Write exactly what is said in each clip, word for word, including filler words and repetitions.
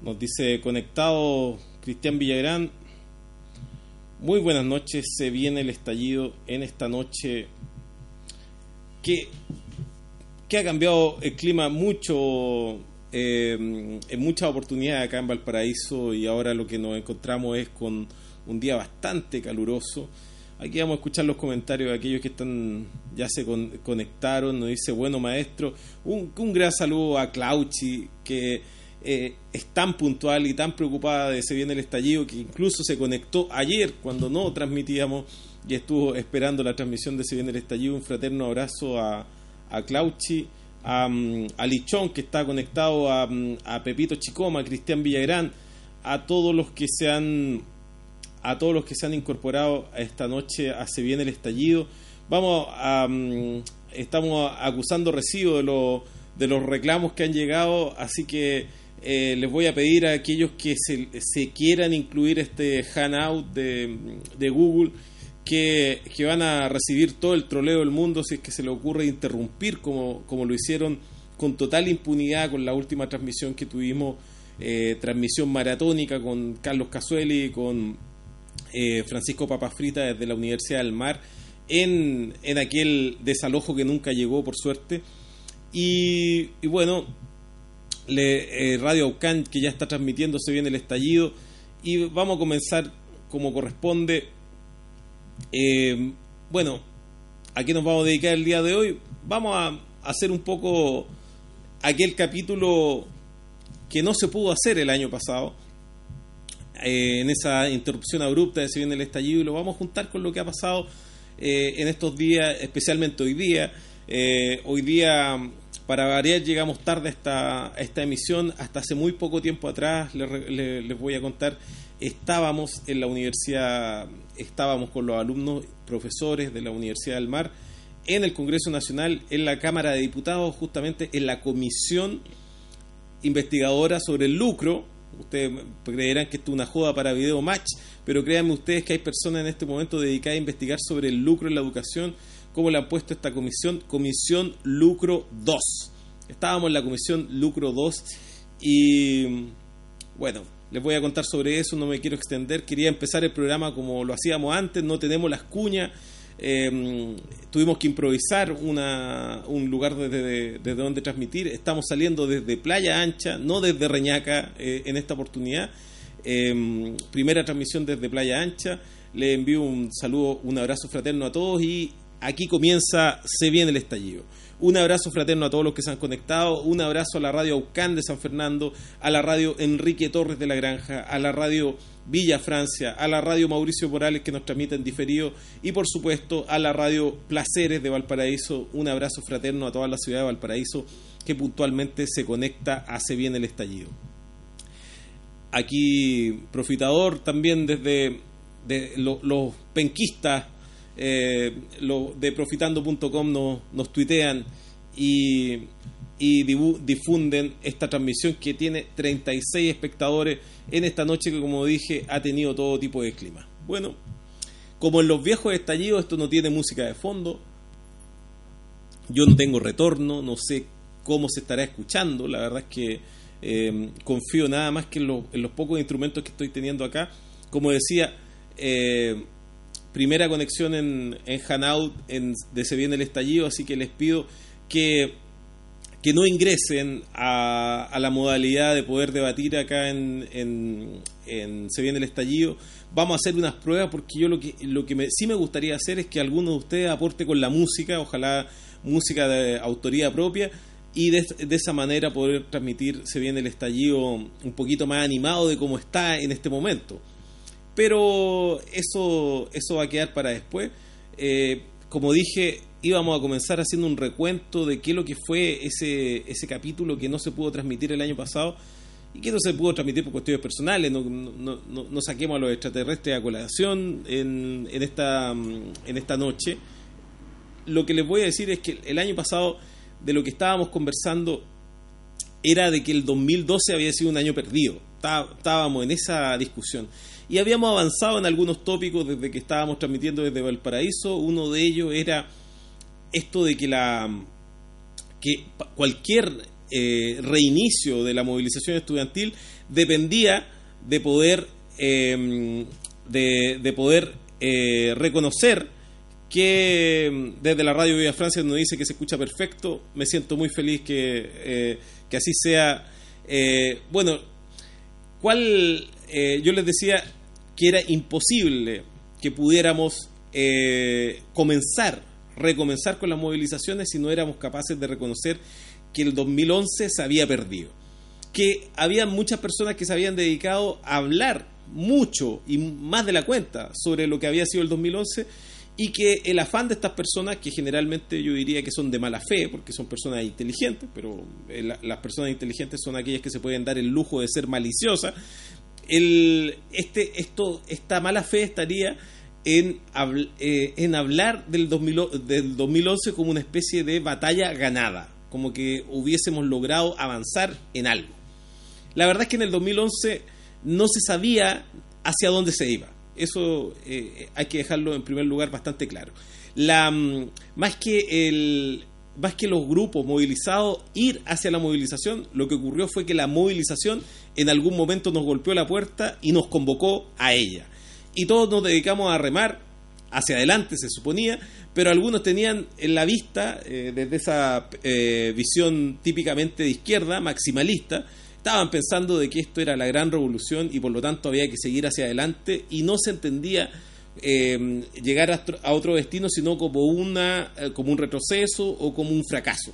Nos dice conectado Cristian Villagrán. Muy buenas noches, se viene el estallido en esta noche que, que ha cambiado el clima mucho, eh, en muchas oportunidades acá en Valparaíso, y ahora lo que nos encontramos es con un día bastante caluroso. Aquí vamos a escuchar los comentarios de aquellos que están ya se con, conectaron. Nos dice, bueno maestro, un, un gran saludo a Clauchi, que eh, es tan puntual y tan preocupada de se viene el estallido, que incluso se conectó ayer cuando no transmitíamos y estuvo esperando la transmisión de se viene el estallido. Un fraterno abrazo a, a Clauchi, a, a Lichón, que está conectado, a, a Pepito Chicoma, a Cristian Villagrán, a todos los que se han a todos los que se han incorporado a esta noche a Se Viene el Estallido. Vamos a um, estamos acusando recibo de los de los reclamos que han llegado, así que eh, les voy a pedir a aquellos que se, se quieran incluir este hangout de, de Google, que, que van a recibir todo el troleo del mundo si es que se les ocurre interrumpir, como, como lo hicieron con total impunidad con la última transmisión que tuvimos, eh, transmisión maratónica con Carlos Casueli, con Eh, Francisco Papafrita desde la Universidad del Mar, en, en aquel desalojo que nunca llegó, por suerte. Y, y bueno, le, eh, Radio Aucán, que ya está transmitiendo Se Viene el Estallido, y vamos a comenzar como corresponde. Eh, bueno, ¿a qué nos vamos a dedicar el día de hoy? Vamos a hacer un poco aquel capítulo que no se pudo hacer el año pasado, Eh, en esa interrupción abrupta de Se Viene el Estallido, y lo vamos a juntar con lo que ha pasado eh, en estos días, especialmente hoy día. Eh, hoy día, para variar, llegamos tarde a esta, a esta emisión. Hasta hace muy poco tiempo atrás, les, les, les voy a contar, estábamos en la universidad, estábamos con los alumnos, profesores de la Universidad del Mar, en el Congreso Nacional, en la Cámara de Diputados, justamente en la comisión investigadora sobre el lucro. Ustedes creerán que esto es una joda para Video Match, pero créanme ustedes que hay personas en este momento dedicadas a investigar sobre el lucro en la educación. ¿Cómo le han puesto esta comisión? Comisión Lucro dos. Estábamos en la Comisión Lucro dos y bueno, les voy a contar sobre eso, no me quiero extender. Quería empezar el programa como lo hacíamos antes, no tenemos las cuñas. Eh, tuvimos que improvisar una, un lugar desde, desde donde transmitir. Estamos saliendo desde Playa Ancha, no desde Reñaca, eh, en esta oportunidad. Eh, primera transmisión desde Playa Ancha. Le envío un saludo, un abrazo fraterno a todos, y aquí comienza Se Viene el Estallido. Un abrazo fraterno a todos los que se han conectado, un abrazo a la radio Aucán de San Fernando, a la radio Enrique Torres de la Granja, a la radio Villa Francia, a la radio Mauricio Morales, que nos transmite en diferido, y por supuesto a la radio Placeres de Valparaíso. Un abrazo fraterno a toda la ciudad de Valparaíso que puntualmente se conecta a Se Viene el Estallido. Aquí Profitador también desde de lo, los penquistas eh, lo, de profitando punto com nos, nos tuitean y, y difunden esta transmisión que tiene treinta y seis espectadores en esta noche, que como dije ha tenido todo tipo de clima. Bueno, como en los viejos estallidos, esto no tiene música de fondo, yo no tengo retorno, no sé cómo se estará escuchando. La verdad es que eh, confío nada más que en, lo, en los pocos instrumentos que estoy teniendo acá. Como decía, eh, primera conexión en, en Hangout en, de Se Viene el Estallido, así que les pido que que no ingresen a, a la modalidad de poder debatir acá en, en, en Se Viene el Estallido. Vamos a hacer unas pruebas, porque yo lo que lo que me, sí me gustaría hacer es que alguno de ustedes aporte con la música, ojalá música de autoría propia, y de, de esa manera poder transmitir Se Viene el Estallido un poquito más animado de cómo está en este momento. Pero eso, eso va a quedar para después. Eh, como dije, íbamos a comenzar haciendo un recuento de qué es lo que fue ese, ese capítulo que no se pudo transmitir el año pasado, y que no se pudo transmitir por cuestiones personales. No, no, no, no saquemos a los extraterrestres a colación en, en, esta, en esta noche. Lo que les voy a decir es que el año pasado, de lo que estábamos conversando, era de que el dos mil doce había sido un año perdido. Estábamos en esa discusión y habíamos avanzado en algunos tópicos desde que estábamos transmitiendo desde Valparaíso. Uno de ellos era esto de que la que cualquier eh, reinicio de la movilización estudiantil dependía de poder eh, de, de poder eh, reconocer que desde la radio Viva Francia nos dice que se escucha perfecto. Me siento muy feliz que, eh, que así sea. Eh, bueno, ¿cuál? Eh, yo les decía que era imposible que pudiéramos eh, comenzar, recomenzar con las movilizaciones si no éramos capaces de reconocer que el dos mil once se había perdido, que había muchas personas que se habían dedicado a hablar mucho y más de la cuenta sobre lo que había sido el dos mil once, y que el afán de estas personas, que generalmente yo diría que son de mala fe, porque son personas inteligentes, pero las personas inteligentes son aquellas que se pueden dar el lujo de ser maliciosas, el, este, esto, esta mala fe estaría en, eh, en hablar del, dos mil, del dos mil once como una especie de batalla ganada, como que hubiésemos logrado avanzar en algo. La verdad es que en el dos mil once no se sabía hacia dónde se iba. Eso eh, hay que dejarlo en primer lugar bastante claro. La, más que el, más que los grupos movilizados ir hacia la movilización, lo que ocurrió fue que la movilización en algún momento nos golpeó la puerta y nos convocó a ella. Y todos nos dedicamos a remar hacia adelante, se suponía, pero algunos tenían en la vista, eh, desde esa eh, visión típicamente de izquierda, maximalista, estaban pensando de que esto era la gran revolución y por lo tanto había que seguir hacia adelante, y no se entendía eh, llegar a, a otro destino sino como, una, eh, como un retroceso o como un fracaso.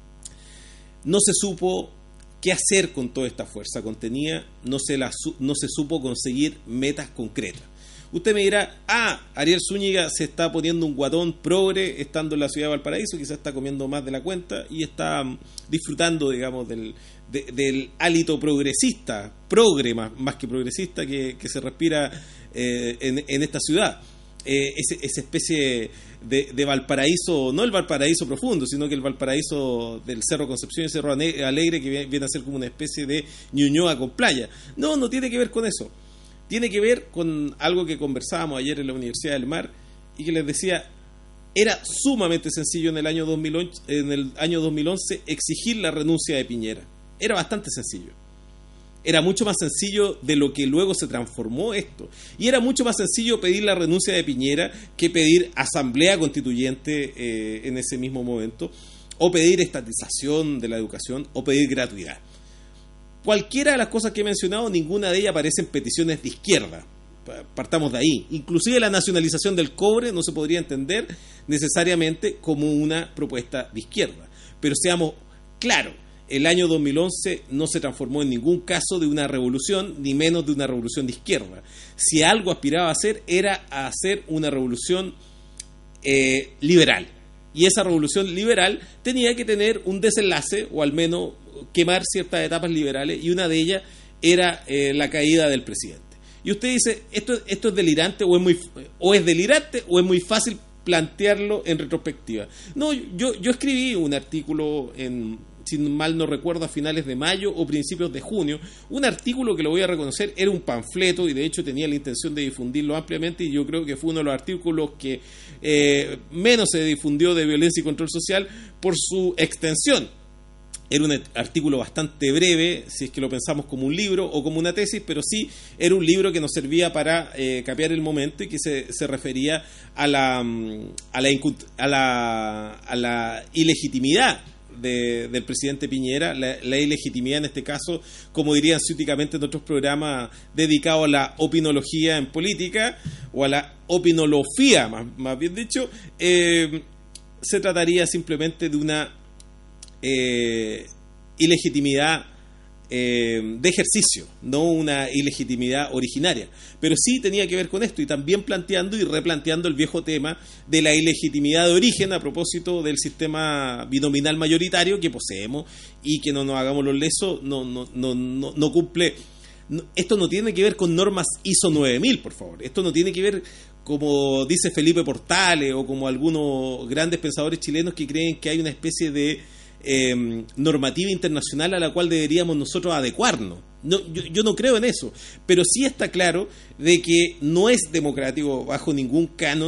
No se supo qué hacer con toda esta fuerza contenida, no se, la, no se supo conseguir metas concretas. Usted me dirá, ah, Ariel Zúñiga se está poniendo un guatón progre estando en la ciudad de Valparaíso, quizás está comiendo más de la cuenta y está um, disfrutando, digamos, del, de, del hálito progresista, progre más, más que progresista, que, que se respira eh, en, en esta ciudad. Eh, ese, esa especie de, de Valparaíso, no el Valparaíso profundo, sino que el Valparaíso del Cerro Concepción y Cerro Alegre, que viene a ser como una especie de Ñuñoa con playa. No, no tiene que ver con eso. Tiene que ver con algo que conversábamos ayer en la Universidad del Mar y que les decía, era sumamente sencillo en el año dos mil once, en el año dos mil once exigir la renuncia de Piñera. Era bastante sencillo. Era mucho más sencillo de lo que luego se transformó esto. Y era mucho más sencillo pedir la renuncia de Piñera que pedir asamblea constituyente eh, en ese mismo momento, o pedir estatización de la educación, o pedir gratuidad. Cualquiera de las cosas que he mencionado, ninguna de ellas aparece en peticiones de izquierda. Partamos de ahí. Inclusive la nacionalización del cobre no se podría entender necesariamente como una propuesta de izquierda. Pero seamos claros, el año dos mil once no se transformó en ningún caso de una revolución, ni menos de una revolución de izquierda. Si algo aspiraba a hacer, era a hacer una revolución eh, liberal. Y esa revolución liberal tenía que tener un desenlace, o al menos quemar ciertas etapas liberales, y una de ellas era eh, la caída del presidente. Y usted dice, esto, esto es delirante, o es muy o es delirante o es muy fácil plantearlo en retrospectiva. No, yo, yo escribí un artículo, en, si mal no recuerdo, a finales de mayo o principios de junio, un artículo que lo voy a reconocer, era un panfleto, y de hecho tenía la intención de difundirlo ampliamente, y yo creo que fue uno de los artículos que eh, menos se difundió de violencia y control social por su extensión. Era un artículo bastante breve, si es que lo pensamos como un libro o como una tesis, pero sí era un libro que nos servía para eh, capear el momento, y que se, se refería a la, a la, a la, a la ilegitimidad de, del presidente Piñera, la, la ilegitimidad en este caso, como dirían ciúticamente en otros programas dedicados a la opinología en política, o a la opinolofía, más, más bien dicho, eh, se trataría simplemente de una Eh, ilegitimidad eh, de ejercicio, no una ilegitimidad originaria, pero sí tenía que ver con esto, y también planteando y replanteando el viejo tema de la ilegitimidad de origen a propósito del sistema binominal mayoritario que poseemos, y que no nos hagamos los lesos, no, no, no, no, no cumple. No, esto no tiene que ver con normas I S O nueve mil, por favor. Esto no tiene que ver, como dice Felipe Portales o como algunos grandes pensadores chilenos que creen que hay una especie de Eh, normativa internacional a la cual deberíamos nosotros adecuarnos. No, yo, yo no creo en eso, pero sí está claro de que no es democrático bajo ningún canon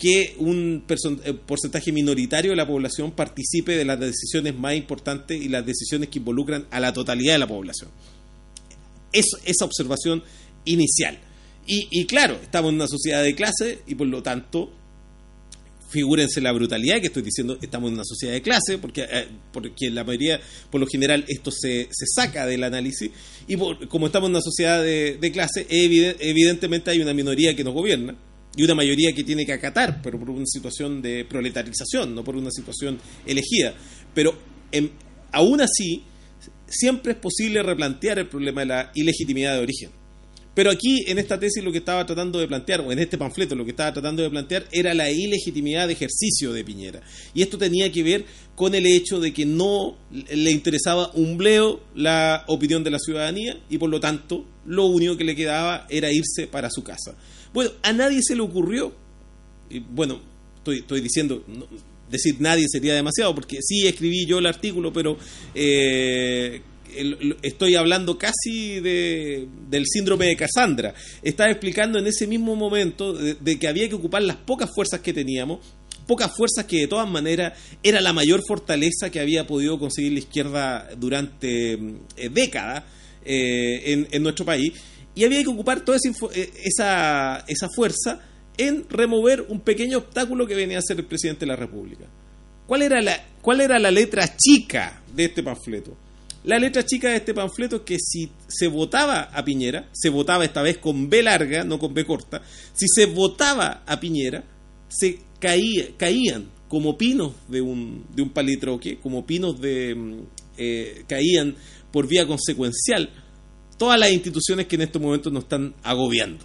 que un person- porcentaje minoritario de la población participe de las decisiones más importantes y las decisiones que involucran a la totalidad de la población. Es, esa observación inicial. Y, y claro, estamos en una sociedad de clase y por lo tanto, figúrense la brutalidad que estoy diciendo, estamos en una sociedad de clase, porque, eh, porque la mayoría, por lo general, esto se, se saca del análisis, y por, como estamos en una sociedad de, de clase, evident, evidentemente hay una minoría que nos gobierna, y una mayoría que tiene que acatar, pero por una situación de proletarización, no por una situación elegida. Pero en, aún así, siempre es posible replantear el problema de la ilegitimidad de origen. Pero aquí, en esta tesis, lo que estaba tratando de plantear, o en este panfleto, lo que estaba tratando de plantear era la ilegitimidad de ejercicio de Piñera. Y esto tenía que ver con el hecho de que no le interesaba un bleo la opinión de la ciudadanía y, por lo tanto, lo único que le quedaba era irse para su casa. Bueno, a nadie se le ocurrió, y bueno, estoy, estoy diciendo... No, decir nadie sería demasiado, porque sí escribí yo el artículo, pero... Eh, estoy hablando casi de, del síndrome de Cassandra. Estaba explicando en ese mismo momento de, de que había que ocupar las pocas fuerzas que teníamos, pocas fuerzas que de todas maneras era la mayor fortaleza que había podido conseguir la izquierda durante eh, décadas eh, en, en nuestro país, y había que ocupar toda esa, esa, esa fuerza en remover un pequeño obstáculo que venía a ser el presidente de la República. ¿Cuál era la, cuál era la letra chica de este panfleto? La letra chica de este panfleto es que si se votaba a Piñera, se votaba esta vez con B larga, no con B corta, si se votaba a Piñera, se caía, caían como pinos de un, de un palitroque, como pinos de eh, caían por vía consecuencial todas las instituciones que en estos momentos nos están agobiando.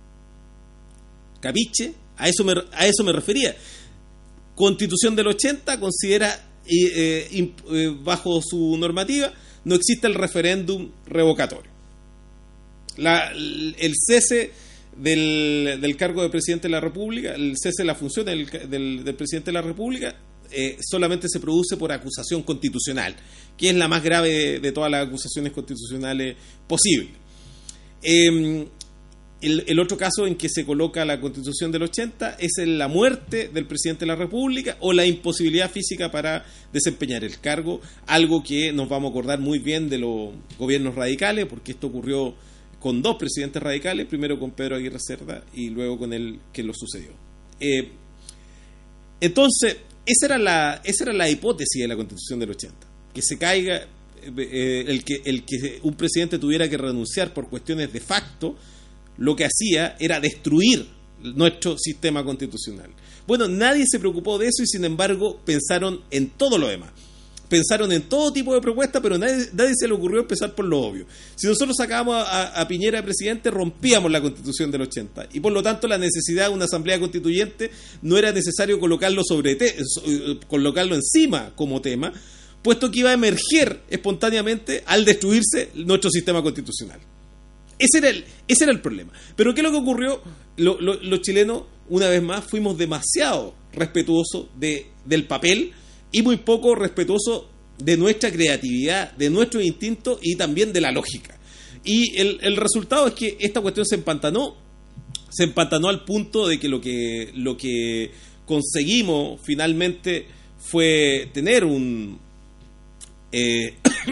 ¿Capiche? A eso me, a eso me refería. Constitución del ochenta considera eh, eh, eh, bajo su normativa no existe el referéndum revocatorio. La, el cese del, del cargo de presidente de la República, el cese de la función del, del, del presidente de la República, eh, solamente se produce por acusación constitucional, que es la más grave de, de todas las acusaciones constitucionales posibles. Eh, El, el otro caso en que se coloca la Constitución del ochenta es en la muerte del presidente de la República o la imposibilidad física para desempeñar el cargo, algo que nos vamos a acordar muy bien de los gobiernos radicales, porque esto ocurrió con dos presidentes radicales, primero con Pedro Aguirre Cerda y luego con el que lo sucedió. Eh, entonces, esa era, la, esa era la hipótesis de la Constitución del ochenta, que se caiga, eh, el, que, el que un presidente tuviera que renunciar por cuestiones de facto. Lo que hacía era destruir nuestro sistema constitucional. Bueno, nadie se preocupó de eso y sin embargo pensaron en todo lo demás. Pensaron en todo tipo de propuestas, pero nadie, nadie se le ocurrió empezar por lo obvio. Si nosotros sacábamos a, a Piñera de presidente, rompíamos la Constitución del ochenta. Y por lo tanto la necesidad de una asamblea constituyente no era necesario colocarlo, sobre te, colocarlo encima como tema, puesto que iba a emerger espontáneamente al destruirse nuestro sistema constitucional. Ese era el, ese era el problema. Pero ¿qué es lo que ocurrió? Lo, lo, los chilenos, una vez más, fuimos demasiado respetuosos de, del papel y muy poco respetuosos de nuestra creatividad, de nuestro instinto y también de la lógica. Y el, el resultado es que esta cuestión se empantanó, se empantanó al punto de que lo que, lo que conseguimos finalmente fue tener un... Eh,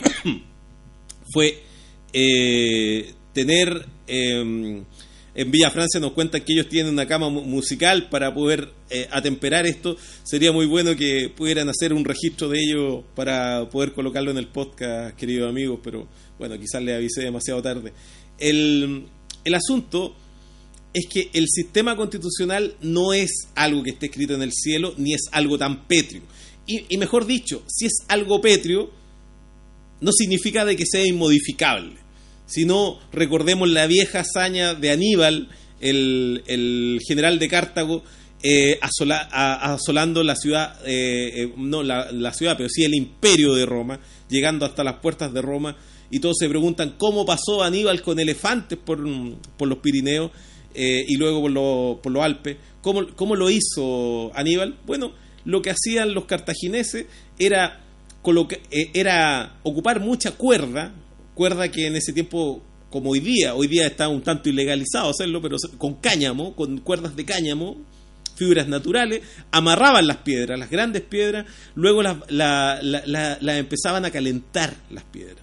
fue... Eh, tener eh, en Villa Francia nos cuentan que ellos tienen una cama musical para poder eh, atemperar esto. Sería muy bueno que pudieran hacer un registro de ello para poder colocarlo en el podcast, queridos amigos, pero bueno, quizás les avisé demasiado tarde. El, el asunto es que el sistema constitucional no es algo que esté escrito en el cielo, ni es algo tan pétreo. Y, y mejor dicho, si es algo pétreo, no significa de que sea inmodificable. Si no, recordemos la vieja hazaña de Aníbal, el, el general de Cartago, eh, asola, a, asolando la ciudad, eh, eh, no la, la ciudad, pero sí el imperio de Roma, llegando hasta las puertas de Roma, y todos se preguntan cómo pasó Aníbal con elefantes por, por los Pirineos eh, y luego por, lo, por los Alpes. ¿Cómo, ¿Cómo lo hizo Aníbal? Bueno, lo que hacían los cartagineses era, coloca, eh, era ocupar mucha cuerda, cuerda que en ese tiempo, como hoy día, hoy día está un tanto ilegalizado hacerlo, pero con cáñamo, con cuerdas de cáñamo, fibras naturales, amarraban las piedras, las grandes piedras, luego las la, la, la, la empezaban a calentar las piedras.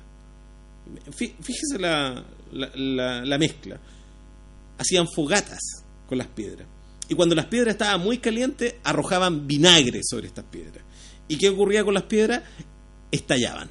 Fíjese la, la, la, la mezcla. Hacían fogatas con las piedras. Y cuando las piedras estaban muy calientes, arrojaban vinagre sobre estas piedras. ¿Y qué ocurría con las piedras? Estallaban.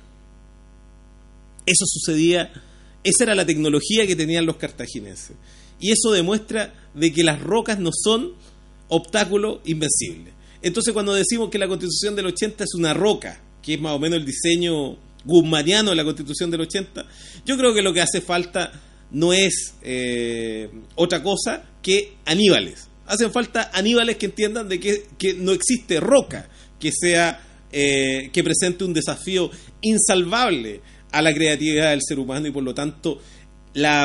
Eso sucedía, esa era la tecnología que tenían los cartagineses. Y eso demuestra de que las rocas no son obstáculos invencibles. Entonces, cuando decimos que la Constitución del ochenta es una roca, que es más o menos el diseño guzmaniano de la Constitución del ochenta, yo creo que lo que hace falta no es eh, otra cosa que aníbales. Hacen falta aníbales que entiendan de que, que no existe roca que sea eh, que presente un desafío insalvable a la creatividad del ser humano, y por lo tanto la,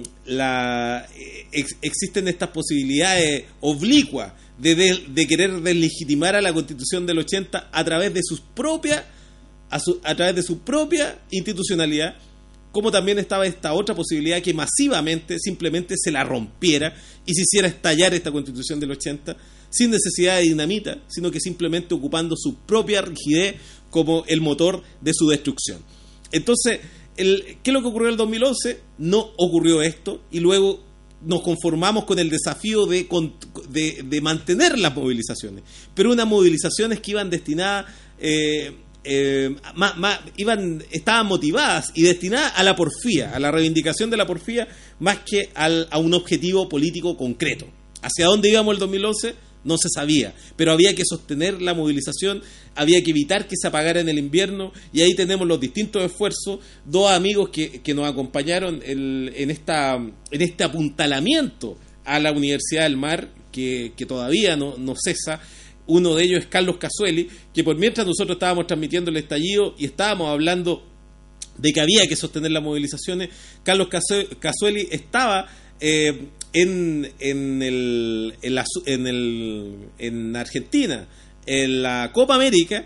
la ex, existen estas posibilidades oblicuas de, de, de querer deslegitimar a la Constitución del ochenta a través de sus propias a, su, a través de su propia institucionalidad, como también estaba esta otra posibilidad que masivamente simplemente se la rompiera y se hiciera estallar esta Constitución del ochenta sin necesidad de dinamita, sino que simplemente ocupando su propia rigidez como el motor de su destrucción. Entonces, el, ¿qué es lo que ocurrió en el dos mil once? No ocurrió esto, y luego nos conformamos con el desafío de, de, de mantener las movilizaciones, pero unas movilizaciones que iban destinadas... Eh, Eh, más, más, iban, estaban motivadas y destinadas a la porfía, a la reivindicación de la porfía, más que al, a un objetivo político concreto. ¿Hacia dónde íbamos el dos mil once? No se sabía, pero había que sostener la movilización, había que evitar que se apagara en el invierno, y ahí tenemos los distintos esfuerzos. Dos amigos que, que nos acompañaron el, en, esta, en este apuntalamiento a la Universidad del Mar, que, que todavía no, no cesa. Uno de ellos es Carlos Casueli, que por mientras nosotros estábamos transmitiendo el estallido y estábamos hablando de que había que sostener las movilizaciones, Carlos Casueli estaba eh, en, en, el, en, la, en, el, en Argentina, en la Copa América,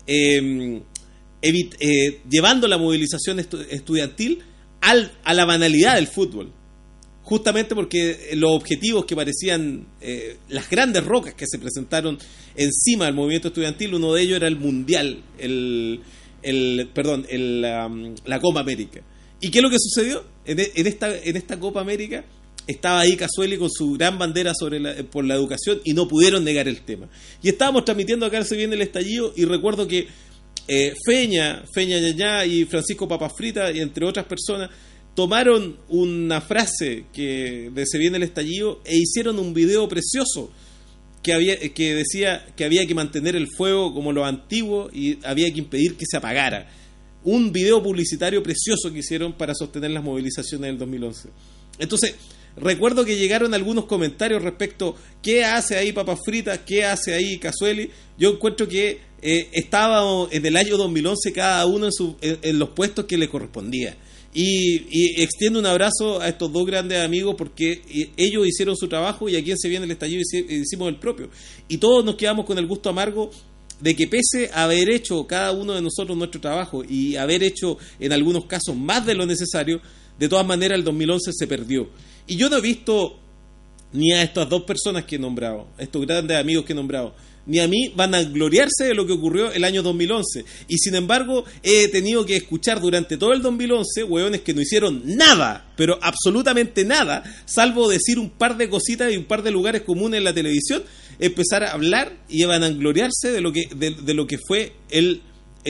eh, evit, eh, llevando la movilización estu, estudiantil al, a la banalidad del fútbol. Justamente porque los objetivos que parecían eh, las grandes rocas que se presentaron encima del movimiento estudiantil, uno de ellos era el Mundial, el, el perdón, el, um, la Copa América. ¿Y qué es lo que sucedió? En, en, esta, en esta Copa América estaba ahí Casueli con su gran bandera sobre la, por la educación, y no pudieron negar el tema. Y estábamos transmitiendo acá Se Viene el Estallido, y recuerdo que eh, Feña, Feña Yayá y Francisco Papas Fritas, y entre otras personas, tomaron una frase que de Se Viene el Estallido e hicieron un video precioso que había que decía que había que mantener el fuego como lo antiguo y había que impedir que se apagara. Un video publicitario precioso que hicieron para sostener las movilizaciones del dos mil once. Entonces, recuerdo que llegaron algunos comentarios respecto ¿qué hace ahí Papas Fritas? ¿Qué hace ahí Casueli? Yo encuentro que eh, estábamos en el año dos mil once cada uno en, su, en, en los puestos que le correspondía. Y, y extiendo un abrazo a estos dos grandes amigos, porque ellos hicieron su trabajo y aquí en Se Viene el Estallido hicimos el propio. Y todos nos quedamos con el gusto amargo de que, pese a haber hecho cada uno de nosotros nuestro trabajo y haber hecho en algunos casos más de lo necesario, de todas maneras el dos mil once se perdió. Y yo no he visto ni a estas dos personas que he nombrado, a estos grandes amigos que he nombrado, ni a mí van a gloriarse de lo que ocurrió el año dos mil once. Y sin embargo, he tenido que escuchar durante todo el dos mil once hueones que no hicieron nada, pero absolutamente nada, salvo decir un par de cositas y un par de lugares comunes en la televisión, empezar a hablar y van a gloriarse de lo que, de, de lo que fue el,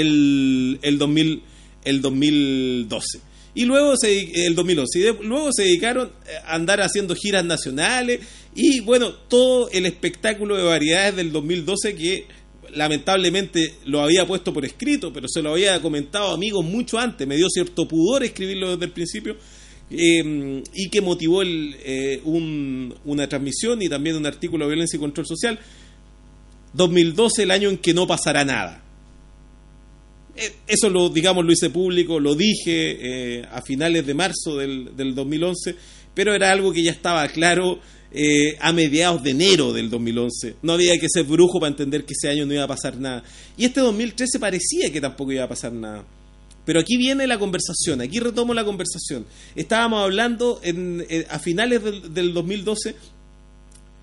el, el, dos mil, el dos mil doce. Y luego se, el dos mil once, y de, luego se dedicaron a andar haciendo giras nacionales y bueno, todo el espectáculo de variedades del dos mil doce, que lamentablemente lo había puesto por escrito, pero se lo había comentado a amigos mucho antes, me dio cierto pudor escribirlo desde el principio, eh, y que motivó el, eh, un, una transmisión y también un artículo de Violencia y Control Social. dos mil doce, el año en que no pasará nada. Eso lo, digamos, lo hice público, lo dije eh, a finales de marzo del, del dos mil once, pero era algo que ya estaba claro eh, a mediados de enero del dos mil once. No había que ser brujo para entender que ese año no iba a pasar nada. Y este dos mil trece parecía que tampoco iba a pasar nada. Pero aquí viene la conversación, aquí retomo la conversación. Estábamos hablando en, eh, a finales del, del dos mil doce,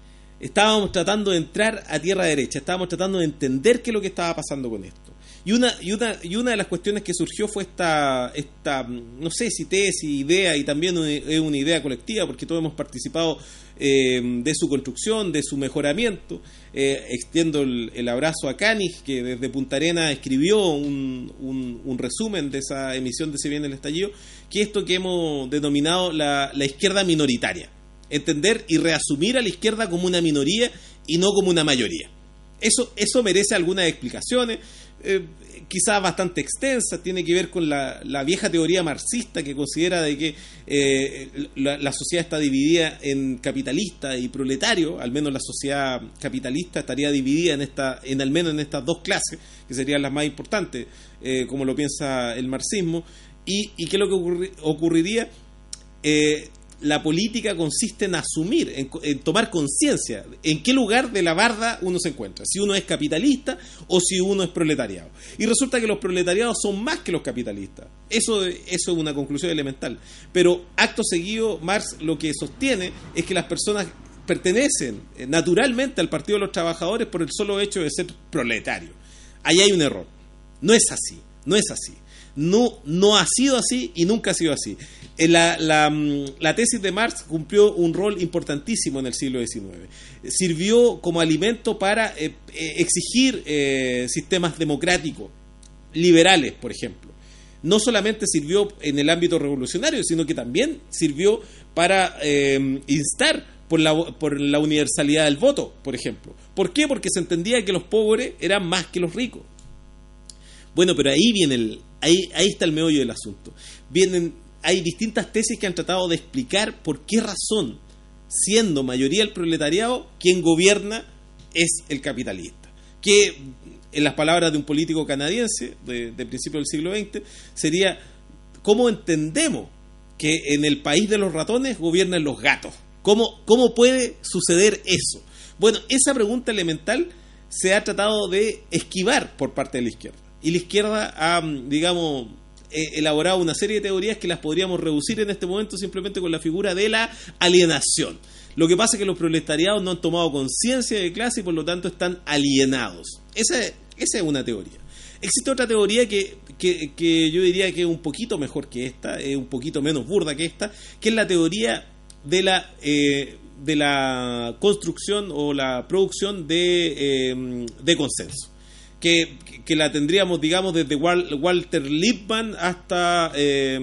estábamos tratando de entrar a tierra derecha, estábamos tratando de entender qué es lo que estaba pasando con esto. Y una, y una, y una de las cuestiones que surgió fue esta, esta no sé si tesis, idea, y también es una idea colectiva, porque todos hemos participado eh, de su construcción, de su mejoramiento. Eh, extiendo el, el abrazo a Canig, que desde Punta Arenas escribió un, un, un resumen de esa emisión de Se Viene el Estallido, que es esto que hemos denominado la, la izquierda minoritaria. Entender y reasumir a la izquierda como una minoría y no como una mayoría. Eso, eso merece algunas explicaciones, eh, quizás bastante extensas. Tiene que ver con la, la vieja teoría marxista, que considera de que eh, la, la sociedad está dividida en capitalista y proletario. Al menos la sociedad capitalista estaría dividida en esta, en al menos en estas dos clases, que serían las más importantes, eh, como lo piensa el marxismo. Y, y qué es lo que ocurri, ocurriría. Eh, La política consiste en asumir, en, en tomar conciencia en qué lugar de la barda uno se encuentra, si uno es capitalista o si uno es proletariado. Y resulta que los proletariados son más que los capitalistas. Eso, eso es una conclusión elemental. Pero acto seguido, Marx lo que sostiene es que las personas pertenecen naturalmente al Partido de los Trabajadores por el solo hecho de ser proletarios. Ahí hay un error. No es así, no es así. No, no ha sido así y nunca ha sido así. La, la, la tesis de Marx cumplió un rol importantísimo en el siglo diecinueve. Sirvió como alimento para eh, exigir eh, sistemas democráticos, liberales, por ejemplo. No solamente sirvió en el ámbito revolucionario, sino que también sirvió para eh, instar por la, por la universalidad del voto, por ejemplo. ¿Por qué? Porque se entendía que los pobres eran más que los ricos. Bueno, pero ahí viene el, ahí, ahí está el meollo del asunto. Vienen Hay distintas tesis que han tratado de explicar por qué razón, siendo mayoría el proletariado, quien gobierna es el capitalista. Que, en las palabras de un político canadiense de, de principios del siglo veinte, sería: ¿cómo entendemos que en el país de los ratones gobiernan los gatos? ¿Cómo, cómo puede suceder eso? Bueno, esa pregunta elemental se ha tratado de esquivar por parte de la izquierda. Y la izquierda ha, digamos, elaborado una serie de teorías que las podríamos reducir en este momento simplemente con la figura de la alienación. Lo que pasa es que los proletariados no han tomado conciencia de clase y por lo tanto están alienados. Esa, esa es una teoría. Existe otra teoría que, que, que yo diría que es un poquito mejor que esta, es un poquito menos burda que esta, que es la teoría de la, eh, de la construcción o la producción de, eh, de consenso. Que, que la tendríamos, digamos, desde Walter Lippmann hasta eh,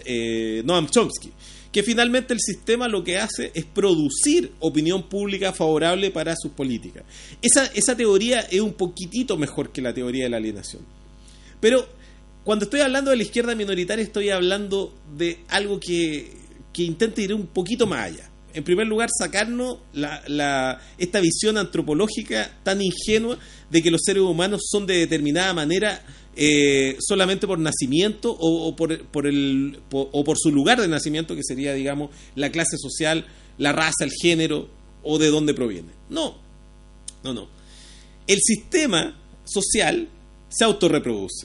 eh, Noam Chomsky, que finalmente el sistema lo que hace es producir opinión pública favorable para sus políticas. Esa, esa teoría es un poquitito mejor que la teoría de la alienación. Pero cuando estoy hablando de la izquierda minoritaria, estoy hablando de algo que, que intenta ir un poquito más allá. En primer lugar, sacarnos la, la, esta visión antropológica tan ingenua de que los seres humanos son de determinada manera eh, solamente por nacimiento o, o, por, por el, por, o por su lugar de nacimiento, que sería, digamos, la clase social, la raza, el género o de dónde proviene. No, no, no. El sistema social se autorreproduce.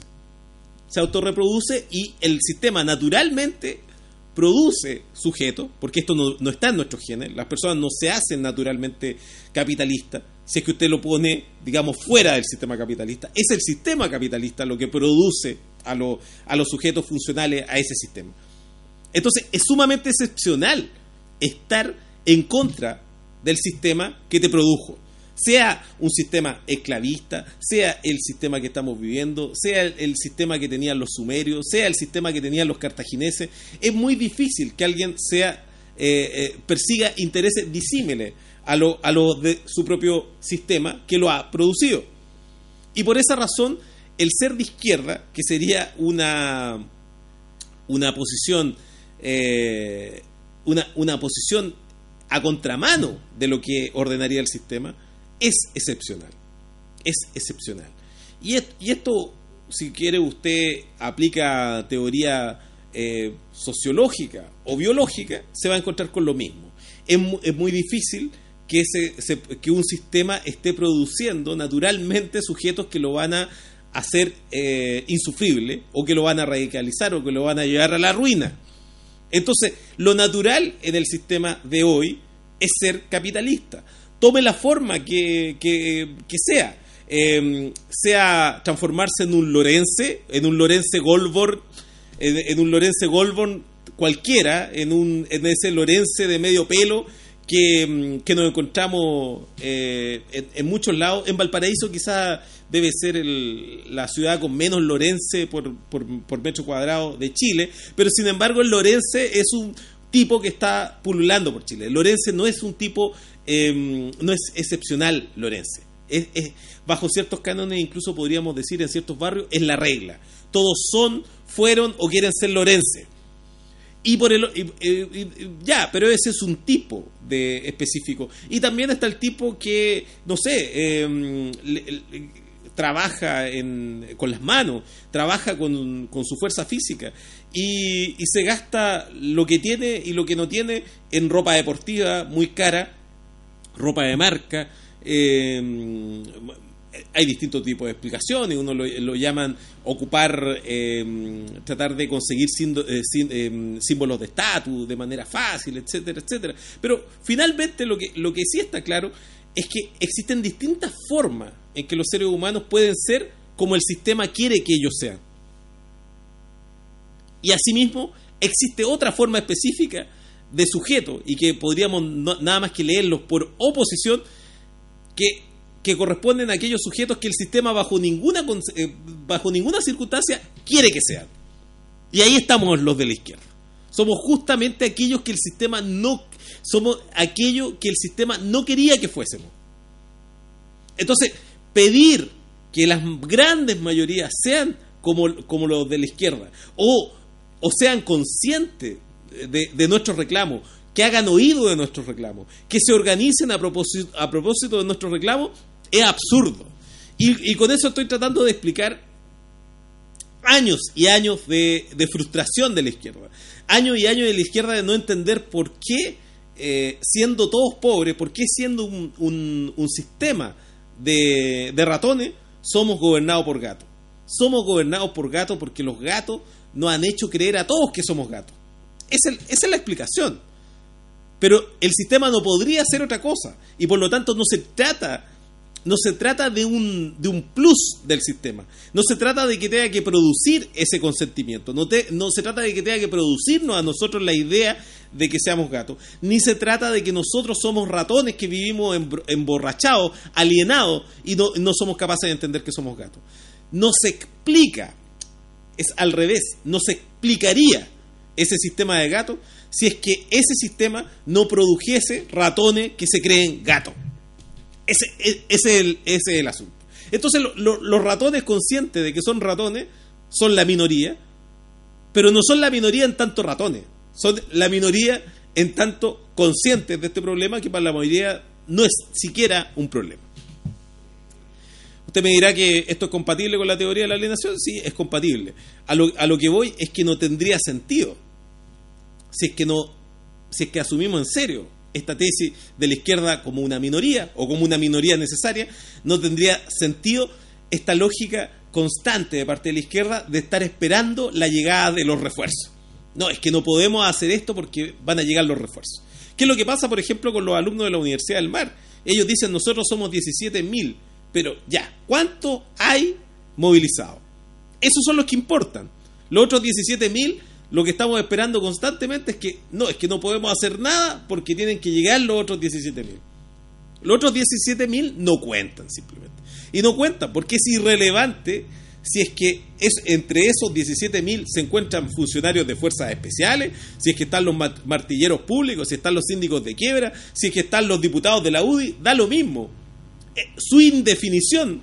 Se autorreproduce y el sistema naturalmente produce sujetos, porque esto no, no está en nuestros genes. Las personas no se hacen naturalmente capitalistas. Si es que usted lo pone, digamos, fuera del sistema capitalista, es el sistema capitalista lo que produce a, lo, a los sujetos funcionales a ese sistema. Entonces es sumamente excepcional estar en contra del sistema que te produjo, sea un sistema esclavista, sea el sistema que estamos viviendo, sea el, el sistema que tenían los sumerios, sea el sistema que tenían los cartagineses. Es muy difícil que alguien sea eh, eh, persiga intereses disímiles a lo, a lo de su propio sistema que lo ha producido. Y por esa razón, el ser de izquierda, que sería una, una posición eh, una, una posición a contramano de lo que ordenaría el sistema, es excepcional, es excepcional. Y, et, y esto, si quiere usted, aplica teoría eh, sociológica o biológica, se va a encontrar con lo mismo. Es, es muy difícil que, se, se, que un sistema esté produciendo naturalmente sujetos que lo van a hacer eh, insufrible, o que lo van a radicalizar, o que lo van a llevar a la ruina. Entonces, lo natural en el sistema de hoy es ser capitalista. tome la forma que, que, que sea. Eh, sea transformarse en un Lorense, en un Lorense Goldborn, en, en un Lorense Goldborn cualquiera, en un en ese Lorense de medio pelo que, que nos encontramos eh, en, en muchos lados. En Valparaíso quizás debe ser el, la ciudad con menos Lorense por, por, por metro cuadrado de Chile, pero sin embargo el Lorense es un tipo que está pululando por Chile. Lorense no es un tipo, eh, no es excepcional Lorense. Es, es, bajo ciertos cánones, incluso podríamos decir en ciertos barrios, es la regla. Todos son, fueron o quieren ser Lorense. Y por el y, y, y, ya, pero ese es un tipo de específico. Y también está el tipo que, no sé, eh, le, le, trabaja en, con las manos, trabaja con, con su fuerza física y, y se gasta lo que tiene y lo que no tiene en ropa deportiva muy cara, ropa de marca. Eh, hay distintos tipos de explicaciones. Uno lo, lo llaman ocupar, eh, tratar de conseguir símbolo, eh, sí, eh, símbolos de estatus de manera fácil, etcétera, etcétera. Pero finalmente lo que, lo que sí está claro es que existen distintas formas en que los seres humanos pueden ser como el sistema quiere que ellos sean. Y asimismo existe otra forma específica de sujeto, y que podríamos no, nada más que leerlos por oposición, que, que corresponden a aquellos sujetos que el sistema bajo ninguna, eh, bajo ninguna circunstancia quiere que sean. Y ahí estamos los de la izquierda. Somos justamente aquellos que el sistema no, somos aquello que el sistema no quería que fuésemos. Entonces, pedir que las grandes mayorías sean como, como los de la izquierda, o, o sean conscientes de, de nuestros reclamos, que hagan oído de nuestros reclamos, que se organicen a propósito, a propósito de nuestros reclamos, es absurdo. Y, y con eso estoy tratando de explicar años y años de, de frustración de la izquierda, años y años de la izquierda de no entender por qué, eh, siendo todos pobres, por qué siendo un, un, un sistema de, de ratones, somos gobernados por gatos. Somos gobernados por gatos porque los gatos nos han hecho creer a todos que somos gatos. Esa es, esa es la explicación. Pero el sistema no podría hacer otra cosa, y por lo tanto no se trata no se trata de un de un plus del sistema, no se trata de que tenga que producir ese consentimiento, no, te, no se trata de que tenga que producirnos a nosotros la idea de que seamos gatos, ni se trata de que nosotros somos ratones que vivimos emborrachados, alienados, y no, no somos capaces de entender que somos gatos. No se explica, es al revés, no se explicaría ese sistema de gatos si es que ese sistema no produjese ratones que se creen gatos. Ese, ese, es, el, ese es el asunto. Entonces lo, lo, los ratones conscientes de que son ratones son la minoría, pero no son la minoría en tanto ratones, son la minoría en tanto conscientes de este problema, que para la mayoría no es siquiera un problema. Usted me dirá que esto es compatible con la teoría de la alienación. Sí, es compatible. A lo, a lo que voy es que no tendría sentido si es que no, si es que asumimos en serio esta tesis de la izquierda como una minoría, o como una minoría necesaria. No tendría sentido esta lógica constante de parte de la izquierda de estar esperando la llegada de los refuerzos. No, es que no podemos hacer esto porque van a llegar los refuerzos. ¿Qué es lo que pasa, por ejemplo, con los alumnos de la Universidad del Mar? Ellos dicen, nosotros somos diecisiete mil, pero ya, ¿cuánto hay movilizado? Esos son los que importan. Los otros diecisiete mil, lo que estamos esperando constantemente es que no, es que no podemos hacer nada porque tienen que llegar los otros diecisiete mil. Los otros diecisiete mil no cuentan simplemente. Y no cuentan porque es irrelevante si es que es, entre esos diecisiete mil se encuentran funcionarios de fuerzas especiales, si es que están los martilleros públicos, si están los síndicos de quiebra, si es que están los diputados de la U D I, da lo mismo. Su indefinición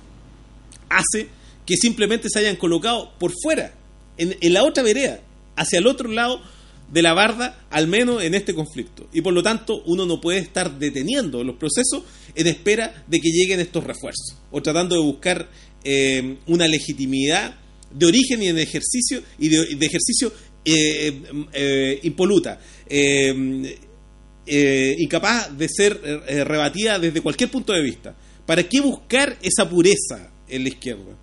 hace que simplemente se hayan colocado por fuera, en, en la otra vereda, hacia el otro lado de la barda, al menos en este conflicto. Y por lo tanto, uno no puede estar deteniendo los procesos en espera de que lleguen estos refuerzos, o tratando de buscar eh, una legitimidad de origen y de ejercicio, y de, de ejercicio eh, eh, impoluta, eh, eh, incapaz de ser eh, rebatida desde cualquier punto de vista. ¿Para qué buscar esa pureza en la izquierda?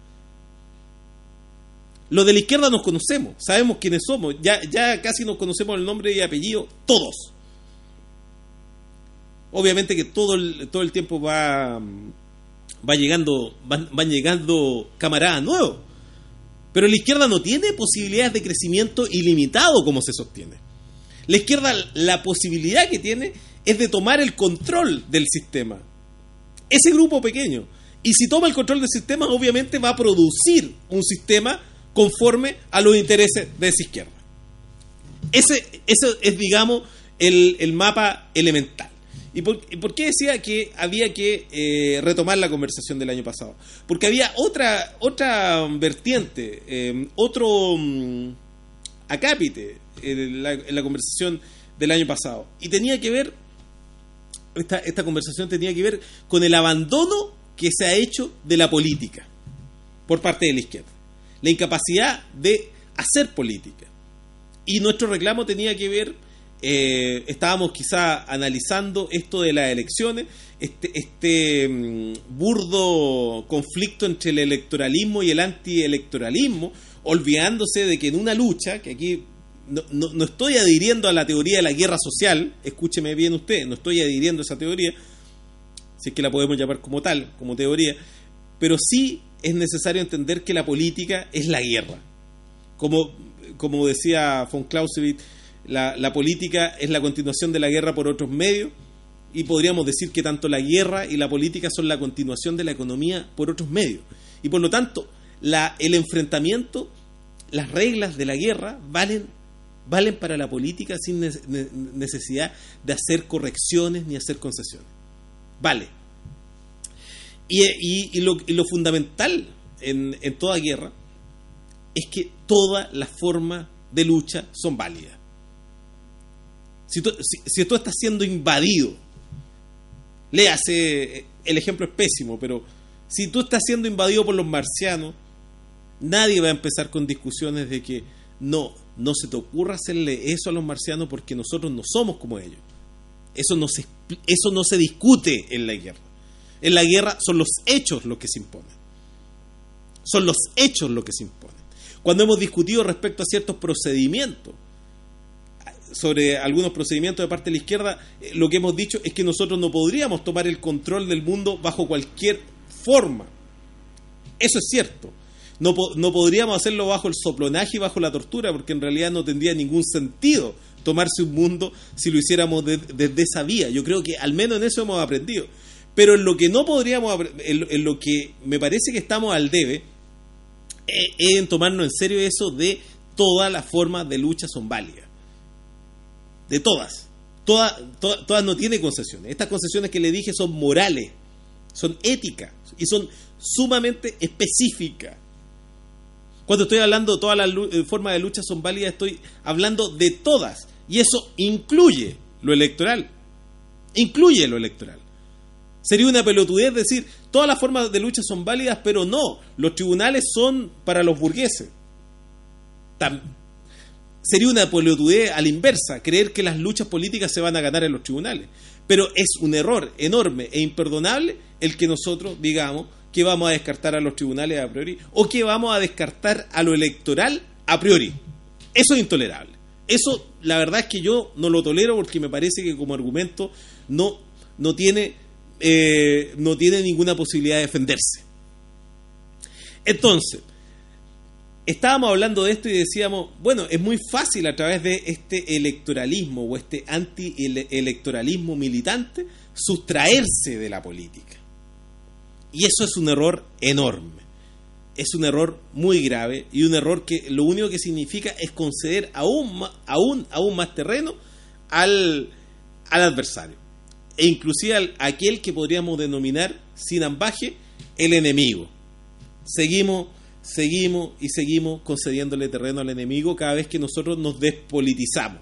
Los de la izquierda nos conocemos, sabemos quiénes somos, ya, ya casi nos conocemos el nombre y apellido, todos. Obviamente que todo el, todo el tiempo va, va llegando, van, van llegando camaradas nuevos. Pero la izquierda no tiene posibilidades de crecimiento ilimitado como se sostiene. La izquierda, la posibilidad que tiene es de tomar el control del sistema. Ese grupo pequeño. Y si toma el control del sistema, obviamente va a producir un sistema conforme a los intereses de esa izquierda. Ese, ese es, digamos, el, el mapa elemental. ¿Y por, y por qué decía que había que eh, retomar la conversación del año pasado? Porque había otra otra vertiente, eh, otro um, acápite en la, en la conversación del año pasado. Y tenía que ver, esta, esta conversación tenía que ver con el abandono que se ha hecho de la política por parte de la izquierda. La incapacidad de hacer política. Y nuestro reclamo tenía que ver... Eh, estábamos quizá analizando esto de las elecciones, este, este um, burdo conflicto entre el electoralismo y el antielectoralismo, olvidándose de que en una lucha, que aquí no, no, no estoy adhiriendo a la teoría de la guerra social, escúcheme bien usted, no estoy adhiriendo a esa teoría, si es que la podemos llamar como tal, como teoría, pero sí es necesario entender que la política es la guerra. Como, como decía von Clausewitz, La, la política es la continuación de la guerra por otros medios, y podríamos decir que tanto la guerra y la política son la continuación de la economía por otros medios. Y por lo tanto, la, el enfrentamiento, las reglas de la guerra valen, valen para la política sin necesidad de hacer correcciones ni hacer concesiones. Vale. Y, y, y, lo, y lo fundamental en, en toda guerra es que todas las formas de lucha son válidas. Si tú, si, si tú estás siendo invadido, léase, el ejemplo es pésimo, pero si tú estás siendo invadido por los marcianos, nadie va a empezar con discusiones de que no, no se te ocurra hacerle eso a los marcianos porque nosotros no somos como ellos. Eso no se, eso no se discute en la guerra. En la guerra son los hechos los que se imponen. Son los hechos los que se imponen. Cuando hemos discutido respecto a ciertos procedimientos, sobre algunos procedimientos de parte de la izquierda, lo que hemos dicho es que nosotros no podríamos tomar el control del mundo bajo cualquier forma. Eso es cierto. No, no podríamos hacerlo bajo el soplonaje y bajo la tortura, porque en realidad no tendría ningún sentido tomarse un mundo si lo hiciéramos desde de, de esa vía. Yo creo que al menos en eso hemos aprendido. Pero en lo que no podríamos, en, en lo que me parece que estamos al debe, es, es en tomarnos en serio eso de todas las formas de lucha son válidas. De todas. Todas, todas, todas no tienen concesiones. Estas concesiones que le dije son morales, son éticas y son sumamente específicas. Cuando estoy hablando de todas las formas de lucha son válidas, estoy hablando de todas. Y eso incluye lo electoral. Incluye lo electoral. Sería una pelotudez decir, todas las formas de lucha son válidas, pero no, los tribunales son para los burgueses. También. Sería una pelotudez a la inversa, creer que las luchas políticas se van a ganar en los tribunales. Pero es un error enorme e imperdonable el que nosotros digamos que vamos a descartar a los tribunales a priori o que vamos a descartar a lo electoral a priori. Eso es intolerable. Eso, la verdad es que yo no lo tolero porque me parece que como argumento no, no tiene, eh, no tiene ninguna posibilidad de defenderse. Entonces, estábamos hablando de esto y decíamos, bueno, es muy fácil a través de este electoralismo o este anti-electoralismo militante sustraerse de la política. Y eso es un error enorme. Es un error muy grave y un error que lo único que significa es conceder aún más, aún, aún más terreno al, al adversario. E inclusive al, a aquel que podríamos denominar sin ambaje el enemigo. Seguimos... Seguimos y seguimos concediéndole terreno al enemigo cada vez que nosotros nos despolitizamos,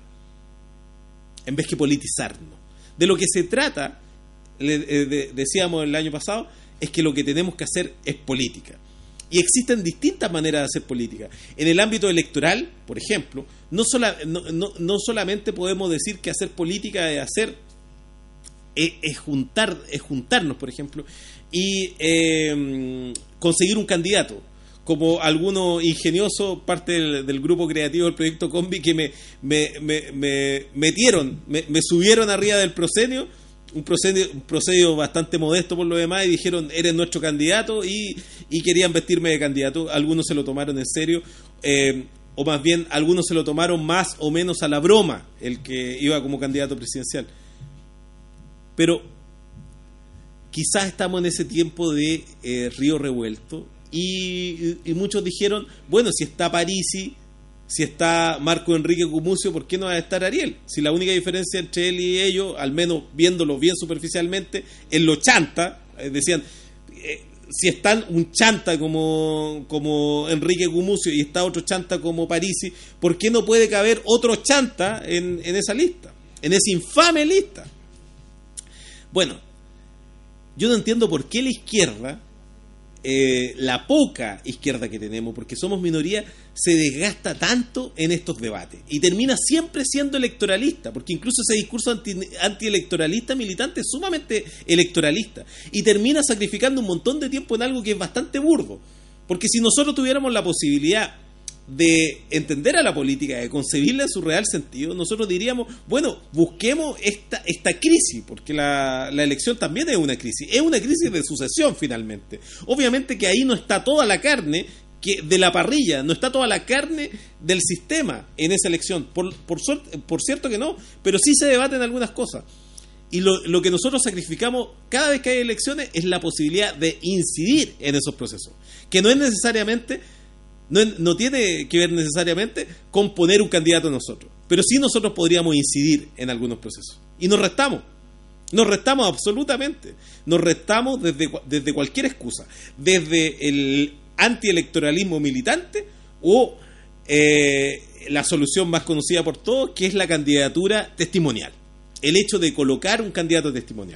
en vez que politizarnos. De lo que se trata, le, de, decíamos el año pasado, es que lo que tenemos que hacer es política. Y existen distintas maneras de hacer política. En el ámbito electoral, por ejemplo, no, sola, no, no, no solamente podemos decir que hacer política es hacer, es, es, juntar, es juntarnos, por ejemplo, y eh, conseguir un candidato. Como algunos ingeniosos, parte del, del grupo creativo del proyecto Combi, que me, me, me, me metieron, me, me subieron arriba del proscenio un procedimiento, un procedimiento bastante modesto por lo demás, y dijeron, eres nuestro candidato, y, y querían vestirme de candidato. Algunos se lo tomaron en serio, eh, o más bien algunos se lo tomaron más o menos a la broma, el que iba como candidato presidencial. Pero quizás estamos en ese tiempo de eh, río revuelto, y, y muchos dijeron, bueno, si está Parisi, si está Marco Enrique Gumucio, ¿por qué no va a estar Ariel? Si la única diferencia entre él y ellos, al menos viéndolo bien superficialmente, es lo chanta. eh, decían, eh, si están un chanta como, como Enrique Gumucio y está otro chanta como Parisi, ¿por qué no puede caber otro chanta en, en esa lista? En esa infame lista. Bueno, yo no entiendo por qué la izquierda, eh, la poca izquierda que tenemos, porque somos minoría, se desgasta tanto en estos debates y termina siempre siendo electoralista, porque incluso ese discurso anti, antielectoralista militante es sumamente electoralista y termina sacrificando un montón de tiempo en algo que es bastante burdo. Porque si nosotros tuviéramos la posibilidad de entender a la política, de concebirla en su real sentido, nosotros diríamos, bueno, busquemos esta, esta crisis, porque la, la elección también es una crisis, es una crisis de sucesión finalmente. Obviamente que ahí no está toda la carne que de la parrilla, no está toda la carne del sistema en esa elección, por, por, suerte, por cierto que no, pero sí se debaten algunas cosas. Y lo, lo que nosotros sacrificamos cada vez que hay elecciones es la posibilidad de incidir en esos procesos, que no es necesariamente... No, no tiene que ver necesariamente con poner un candidato a nosotros, pero sí nosotros podríamos incidir en algunos procesos. Y nos restamos, nos restamos absolutamente, nos restamos desde, desde cualquier excusa, desde el antielectoralismo militante o eh, la solución más conocida por todos, que es la candidatura testimonial, el hecho de colocar un candidato testimonial.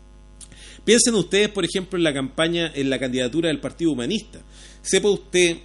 Piensen ustedes, por ejemplo, en la campaña, en la candidatura del Partido Humanista. Sepa usted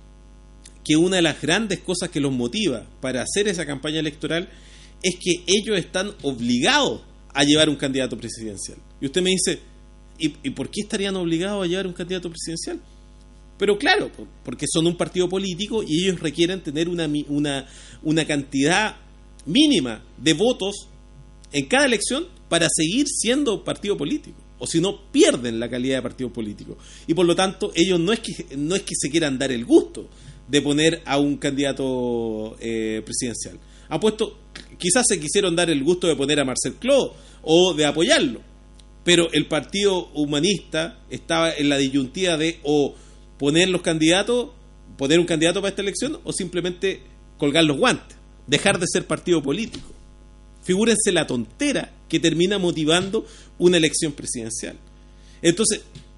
que una de las grandes cosas que los motiva para hacer esa campaña electoral es que ellos están obligados a llevar un candidato presidencial. Y usted me dice, ¿y, y por qué estarían obligados a llevar un candidato presidencial? Pero claro, porque son un partido político y ellos requieren tener una, una, una cantidad mínima de votos en cada elección para seguir siendo partido político. O si no, pierden la calidad de partido político. Y por lo tanto, ellos no es que, no es que se quieran dar el gusto de poner a un candidato eh, presidencial. Han puesto, quizás se quisieron dar el gusto de poner a Marcel Clos o de apoyarlo, pero el Partido Humanista estaba en la disyuntiva de o poner los candidatos, poner un candidato para esta elección, o simplemente colgar los guantes, dejar de ser partido político. Figúrense la tontera que termina motivando una elección presidencial. Entonces,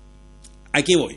¿a qué voy?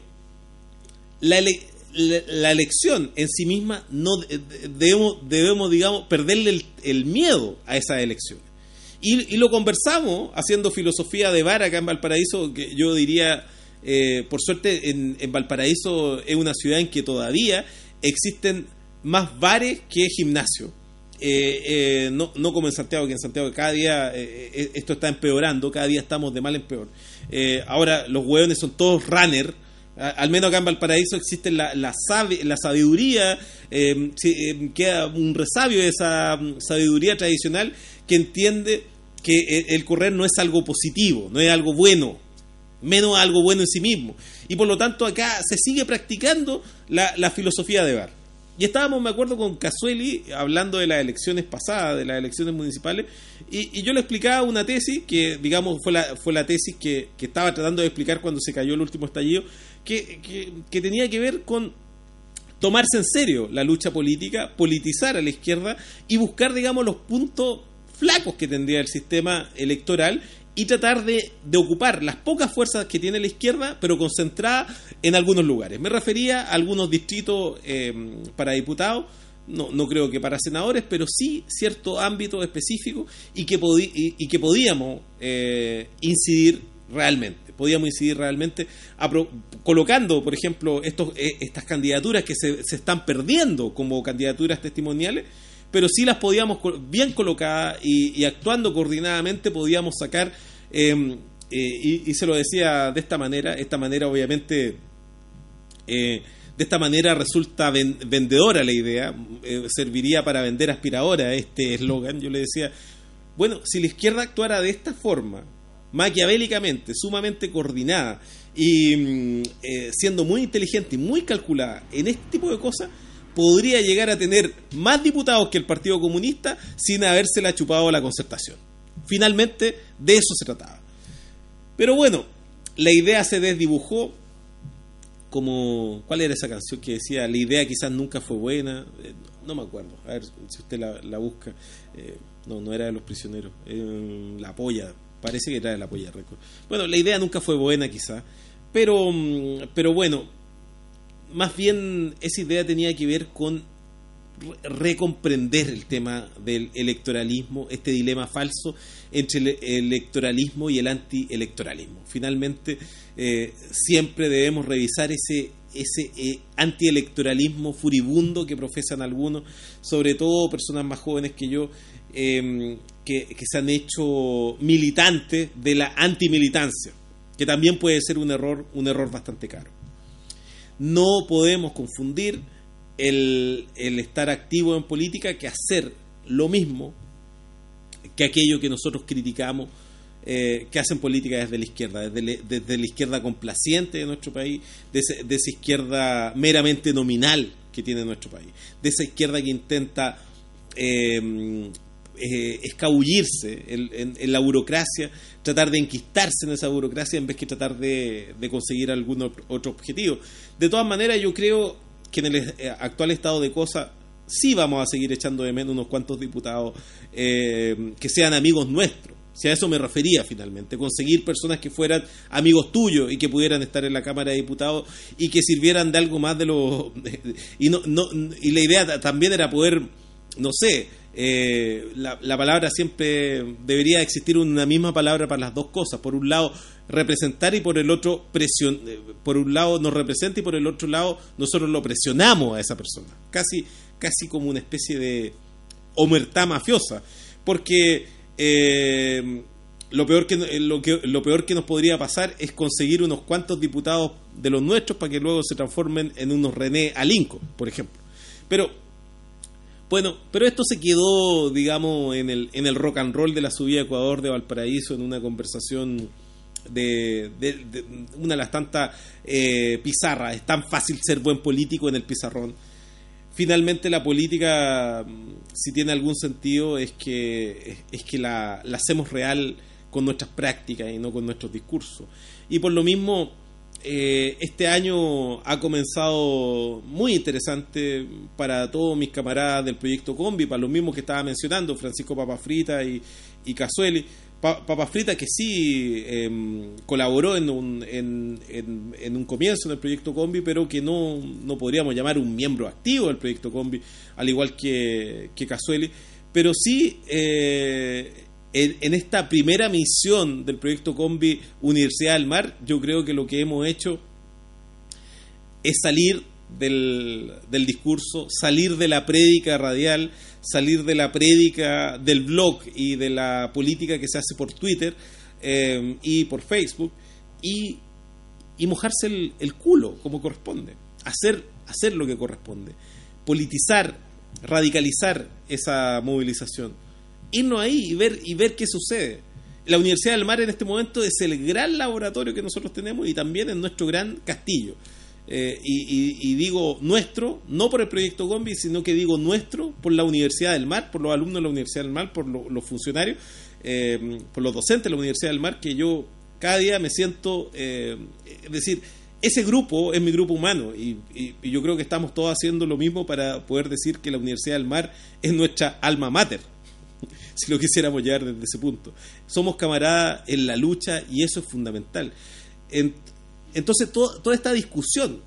La elección La, la elección en sí misma no debemos, debemos digamos, perderle el, el miedo a esas elecciones. Y, y lo conversamos haciendo filosofía de bar acá en Valparaíso, que yo diría, eh, por suerte, en, en Valparaíso es una ciudad en que todavía existen más bares que gimnasios. Eh, eh, no, no como en Santiago, que en Santiago cada día eh, esto está empeorando, cada día estamos de mal en peor. Eh, ahora los hueones son todos runner. Al menos acá en Valparaíso existe la, la, sabi, la sabiduría, eh, eh, queda un resabio de esa sabiduría tradicional que entiende que el correr no es algo positivo, no es algo bueno, menos algo bueno en sí mismo. Y por lo tanto acá se sigue practicando la, la filosofía de bar. Y estábamos, me acuerdo, con Casueli hablando de las elecciones pasadas, de las elecciones municipales, y, y yo le explicaba una tesis que, digamos, fue la, fue la tesis que, que estaba tratando de explicar cuando se cayó el último estallido, que, que, que tenía que ver con tomarse en serio la lucha política, politizar a la izquierda y buscar, digamos, los puntos flacos que tendría el sistema electoral y tratar de, de ocupar las pocas fuerzas que tiene la izquierda, pero concentradas en algunos lugares. Me refería a algunos distritos eh, para diputados, no, no creo que para senadores, pero sí ciertos ámbitos específicos y que, podi- y, y que podíamos eh, incidir realmente. Podíamos incidir realmente apro- colocando, por ejemplo, estos, eh, estas candidaturas que se, se están perdiendo como candidaturas testimoniales, pero sí las podíamos, bien colocadas y, y actuando coordinadamente, podíamos sacar, eh, eh, y, y se lo decía de esta manera, esta manera obviamente, eh, de esta manera resulta ven, vendedora la idea, eh, serviría para vender aspiradora este eslogan. Yo le decía, bueno, si la izquierda actuara de esta forma, maquiavélicamente, sumamente coordinada y eh, siendo muy inteligente y muy calculada en este tipo de cosas, podría llegar a tener más diputados que el Partido Comunista sin habérsela chupado la Concertación. Finalmente, de eso se trataba. Pero bueno, la idea se desdibujó como... ¿Cuál era esa canción que decía? La idea quizás nunca fue buena. Eh, no me acuerdo. A ver si usted la, la busca. Eh, no, no era de Los Prisioneros. Eh, la Polla. Parece que era de La Polla Record. Bueno, la idea nunca fue buena quizás. Pero, pero bueno, más bien esa idea tenía que ver con recomprender el tema del electoralismo, este dilema falso entre el electoralismo y el antielectoralismo. Finalmente, eh, siempre debemos revisar ese ese eh, antielectoralismo furibundo que profesan algunos, sobre todo personas más jóvenes que yo, eh, que, que se han hecho militantes de la antimilitancia, que también puede ser un error, un error bastante caro. No podemos confundir el, el estar activo en política que hacer lo mismo que aquello que nosotros criticamos, eh, que hacen política desde la izquierda, desde, le, desde la izquierda complaciente de nuestro país, de, ese, de esa izquierda meramente nominal que tiene nuestro país, de esa izquierda que intenta eh, eh, escabullirse en, en, en la burocracia, tratar de enquistarse en esa burocracia en vez que tratar de, de conseguir algún otro objetivo. De todas maneras, yo creo que en el actual estado de cosas sí vamos a seguir echando de menos unos cuantos diputados eh, que sean amigos nuestros. Si a eso me refería finalmente, conseguir personas que fueran amigos tuyos y que pudieran estar en la Cámara de Diputados y que sirvieran de algo más de lo... Y, no, no, y la idea también era poder, no sé, eh, la, la palabra siempre debería existir una misma palabra para las dos cosas. Por un lado, representar y por el otro presión, por un lado nos representa y por el otro lado nosotros lo presionamos a esa persona. Casi, casi como una especie de omertá mafiosa. Porque... Eh, lo peor que lo que lo peor que nos podría pasar es conseguir unos cuantos diputados de los nuestros para que luego se transformen en unos René Alinco, por ejemplo. Pero bueno, pero esto se quedó, digamos, en el en el rock and roll de la subida a Ecuador de Valparaíso, en una conversación de, de, de una de las tantas eh, pizarras. Es tan fácil ser buen político en el pizarrón. Finalmente la política, si tiene algún sentido, es que es que la, la hacemos real con nuestras prácticas y no con nuestros discursos. Y por lo mismo, eh, este año ha comenzado muy interesante para todos mis camaradas del proyecto Combi, para los mismos que estaba mencionando, Francisco Papafrita y, y Casueli. Pa, Papafrita, que sí eh, colaboró en un, en, en, en un comienzo en el proyecto Combi, pero que no, no podríamos llamar un miembro activo del proyecto Combi, al igual que, que Casueli, pero sí eh, en, en esta primera misión del proyecto Combi Universidad del Mar, yo creo que lo que hemos hecho es salir del, del discurso, salir de la prédica radial, salir de la prédica del blog y de la política que se hace por Twitter eh, y por Facebook y, y mojarse el, el culo como corresponde, hacer, hacer lo que corresponde, politizar, radicalizar esa movilización, irnos ahí y ver, y ver qué sucede. La Universidad del Mar en este momento es el gran laboratorio que nosotros tenemos y también es nuestro gran castillo. Eh, y, y, y digo nuestro, no por el proyecto Combi, sino que digo nuestro por la Universidad del Mar, por los alumnos de la Universidad del Mar, por lo, los funcionarios, eh, por los docentes de la Universidad del Mar, que yo cada día me siento, eh, es decir, ese grupo es mi grupo humano y, y, y yo creo que estamos todos haciendo lo mismo para poder decir que la Universidad del Mar es nuestra alma mater, si lo quisiéramos llevar desde ese punto. Somos camaradas en la lucha y eso es fundamental. En, Entonces, todo, toda esta discusión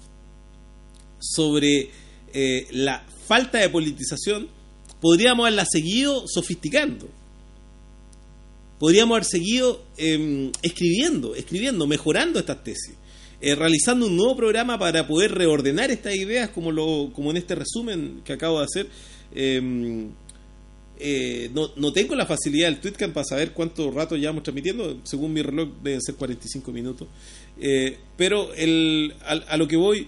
sobre eh, la falta de politización podríamos haberla seguido sofisticando. Podríamos haber seguido eh, escribiendo, escribiendo, mejorando estas tesis, eh, realizando un nuevo programa para poder reordenar estas ideas, como, lo, como en este resumen que acabo de hacer. Eh, eh, no, no tengo la facilidad del Tweetcam para saber cuánto rato llevamos transmitiendo. Según mi reloj deben ser cuarenta y cinco minutos. Eh, pero el, a, a lo que voy,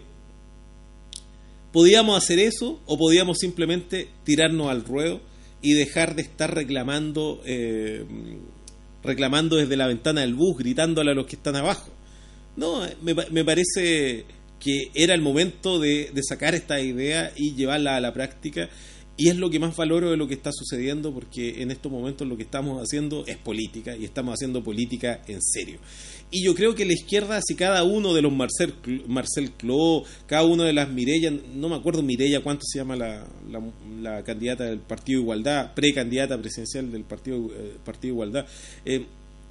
podíamos hacer eso o podíamos simplemente tirarnos al ruedo y dejar de estar reclamando eh, reclamando desde la ventana del bus, gritándole a los que están abajo. No, me, me parece que era el momento de, de sacar esta idea y llevarla a la práctica, y es lo que más valoro de lo que está sucediendo, porque en estos momentos lo que estamos haciendo es política, y estamos haciendo política en serio. Y yo creo que la izquierda, si cada uno de los Marcel, Marcel Cló, cada uno de las Mireya, no me acuerdo Mireya cuánto se llama la, la, la candidata del Partido Igualdad, precandidata presidencial del Partido, eh, Partido Igualdad, eh,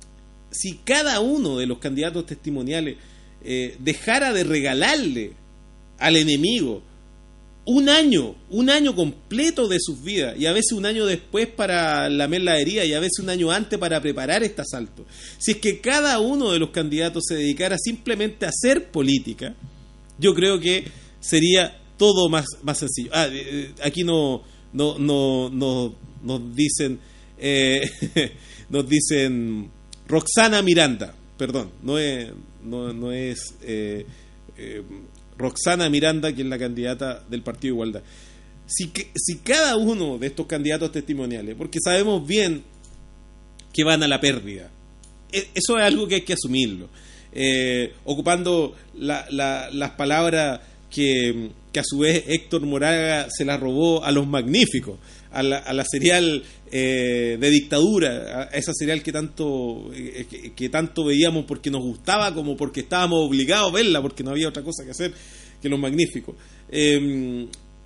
si cada uno de los candidatos testimoniales eh, dejara de regalarle al enemigo un año, un año completo de sus vidas, y a veces un año después para lamer la herida, y a veces un año antes para preparar este asalto, si es que cada uno de los candidatos se dedicara simplemente a hacer política, yo creo que sería todo más, más sencillo. Ah, eh, aquí no, no, no, no nos dicen eh, nos dicen Roxana Miranda, perdón, no es, no, no es eh, eh, Roxana Miranda, que es la candidata del Partido Igualdad. Si, que, si cada uno de estos candidatos testimoniales, porque sabemos bien que van a la pérdida, eso es algo que hay que asumirlo, eh, ocupando la, la, las palabras que, que a su vez Héctor Moraga se las robó a los magníficos, a la, a la serial eh, de dictadura, a esa serial que tanto eh, que, que tanto veíamos porque nos gustaba, como porque estábamos obligados a verla, porque no había otra cosa que hacer que los magníficos. Eh,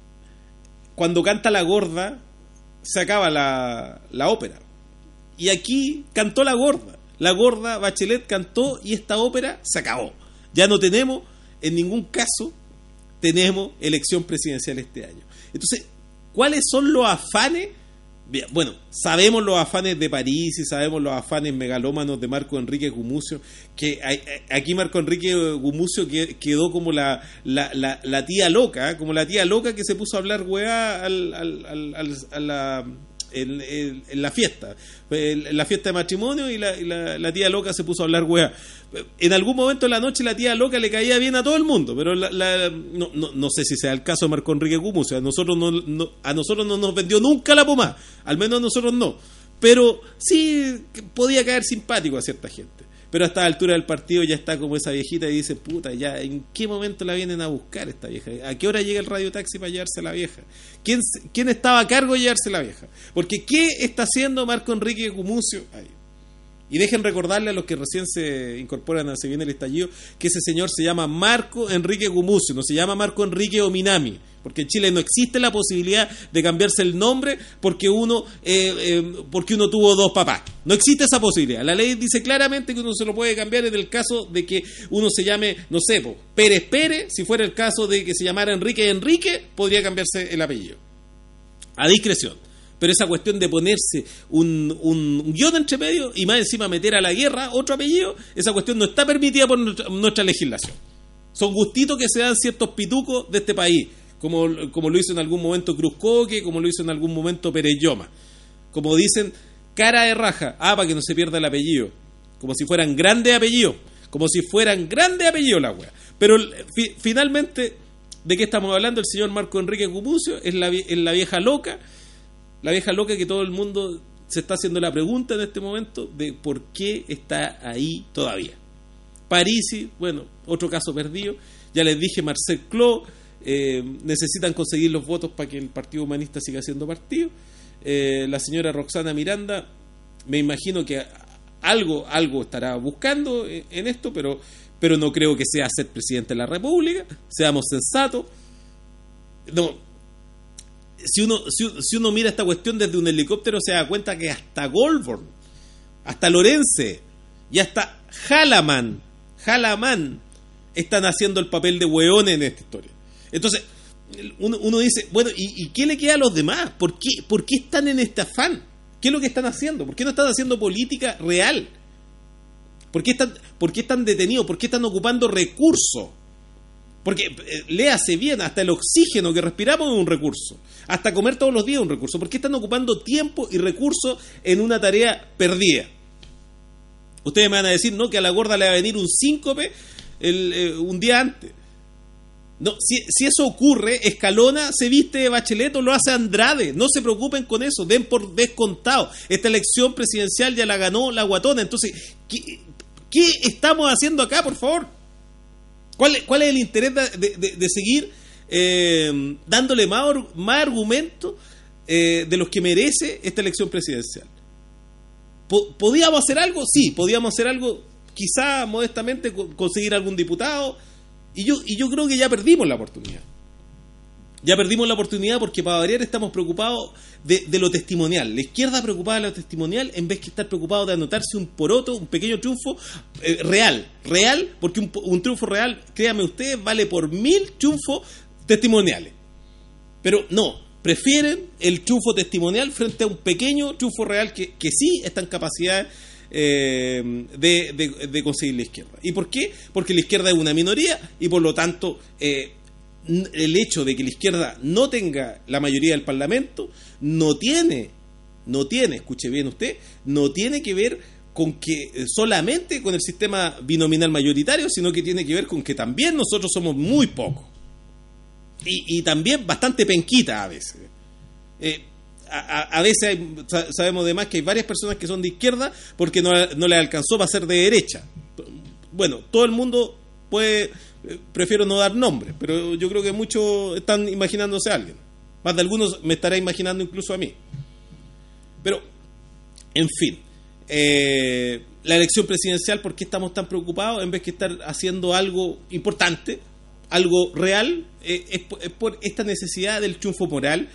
cuando canta la gorda, se acaba la, la ópera. Y aquí cantó la gorda. La gorda Bachelet cantó y esta ópera se acabó. Ya no tenemos, en ningún caso, tenemos elección presidencial este año. Entonces, ¿cuáles son los afanes? Bien, bueno, sabemos los afanes de París y sabemos los afanes megalómanos de Marco Enrique Gumucio, que aquí Marco Enrique Gumucio quedó como la, la, la, la tía loca, como la tía loca que se puso a hablar weá al, al, al, al, a la... En, en, en la fiesta, en la fiesta de matrimonio, y, la, y la, la tía loca se puso a hablar weá. En algún momento de la noche la tía loca le caía bien a todo el mundo, pero la, la, no, no, no sé si sea el caso de Marco Enrique Gumucio. A nosotros no, no, a nosotros no nos vendió nunca la pomada, al menos a nosotros no, pero sí podía caer simpático a cierta gente. Pero hasta la altura del partido ya está como esa viejita y dice, puta, ya, ¿en qué momento la vienen a buscar esta vieja? ¿A qué hora llega el radiotaxi para llevarse a la vieja? ¿Quién, quién estaba a cargo de llevarse a la vieja? Porque ¿qué está haciendo Marco Enrique Gumucio ahí? Y dejen recordarle a los que recién se incorporan a Se Viene el Estallido que ese señor se llama Marco Enrique Gumucio, no se llama Marco Enrique Ominami, porque en Chile no existe la posibilidad de cambiarse el nombre porque uno eh, eh, porque uno tuvo dos papás. No existe esa posibilidad. La ley dice claramente que uno se lo puede cambiar en el caso de que uno se llame, no sé, po, Pérez Pérez. Si fuera el caso de que se llamara Enrique Enrique, podría cambiarse el apellido a discreción. Pero esa cuestión de ponerse un, un guión entre medio y más encima meter a la guerra otro apellido, esa cuestión no está permitida por nuestra, nuestra legislación. Son gustitos que se dan ciertos pitucos de este país, como, como lo hizo en algún momento Cruz Coque, como lo hizo en algún momento Pérez Lloma. Como dicen, cara de raja, ah, para que no se pierda el apellido. Como si fueran grandes apellidos, como si fueran grandes apellidos la wea. Pero fi, finalmente, ¿de qué estamos hablando? El señor Marco Enrique Gumucio es la, es la vieja loca, la vieja loca que todo el mundo se está haciendo la pregunta en este momento de por qué está ahí todavía. Parisi, bueno, otro caso perdido. Ya les dije, Marcel Cló, eh, necesitan conseguir los votos para que el Partido Humanista siga siendo partido. Eh, la señora Roxana Miranda, me imagino que algo, algo estará buscando en esto, pero, pero no creo que sea ser presidente de la República. Seamos sensatos. No. Si uno, si, si uno mira esta cuestión desde un helicóptero, se da cuenta que hasta Goldborn, hasta Lorenze y hasta Halaman, Halaman están haciendo el papel de hueones en esta historia. Entonces, uno, uno dice, bueno, ¿y, ¿y qué le queda a los demás? ¿Por qué, ¿Por qué están en este afán? ¿Qué es lo que están haciendo? ¿Por qué no están haciendo política real? ¿Por qué están, por qué están detenidos? ¿Por qué están ocupando recursos? Porque, eh, léase bien, hasta el oxígeno que respiramos es un recurso. Hasta comer todos los días es un recurso. ¿Por qué están ocupando tiempo y recursos en una tarea perdida? Ustedes me van a decir, no, que a la gorda le va a venir un síncope el, eh, un día antes. No, si, si eso ocurre, Escalona se viste de Bachelet o lo hace Andrade. No se preocupen con eso, den por descontado. Esta elección presidencial ya la ganó la Guatona. Entonces, ¿qué, qué estamos haciendo acá, por favor? ¿Cuál, cuál es el interés de, de, de seguir eh, dándole más, más argumentos eh, de los que merece esta elección presidencial? ¿Podíamos hacer algo? Sí, podíamos hacer algo, quizá modestamente conseguir algún diputado. Y yo, y yo creo que ya perdimos la oportunidad. Ya perdimos la oportunidad porque para variar estamos preocupados de, de lo testimonial. La izquierda preocupada de lo testimonial en vez que estar preocupado de anotarse un poroto, un pequeño triunfo eh, real. Real, porque un, un triunfo real, créame usted, vale por mil triunfos testimoniales. Pero no, prefieren el triunfo testimonial frente a un pequeño triunfo real que, que sí está en capacidad Eh, de, de, de conseguir la izquierda. ¿Y por qué? Porque la izquierda es una minoría y por lo tanto eh, el hecho de que la izquierda no tenga la mayoría del Parlamento no tiene, no tiene, escuche bien usted, no tiene que ver con que solamente con el sistema binominal mayoritario, sino que tiene que ver con que también nosotros somos muy pocos y, y también bastante penquita a veces. Eh, A, a veces hay, sabemos además que hay varias personas que son de izquierda porque no, no les alcanzó para ser de derecha. Bueno, todo el mundo puede, prefiero no dar nombres, pero yo creo que muchos están imaginándose a alguien. Más de algunos me estará imaginando incluso a mí. Pero, en fin, eh, la elección presidencial, ¿por qué estamos tan preocupados? En vez que estar haciendo algo importante, algo real, eh, es, es por esta necesidad del triunfo moral.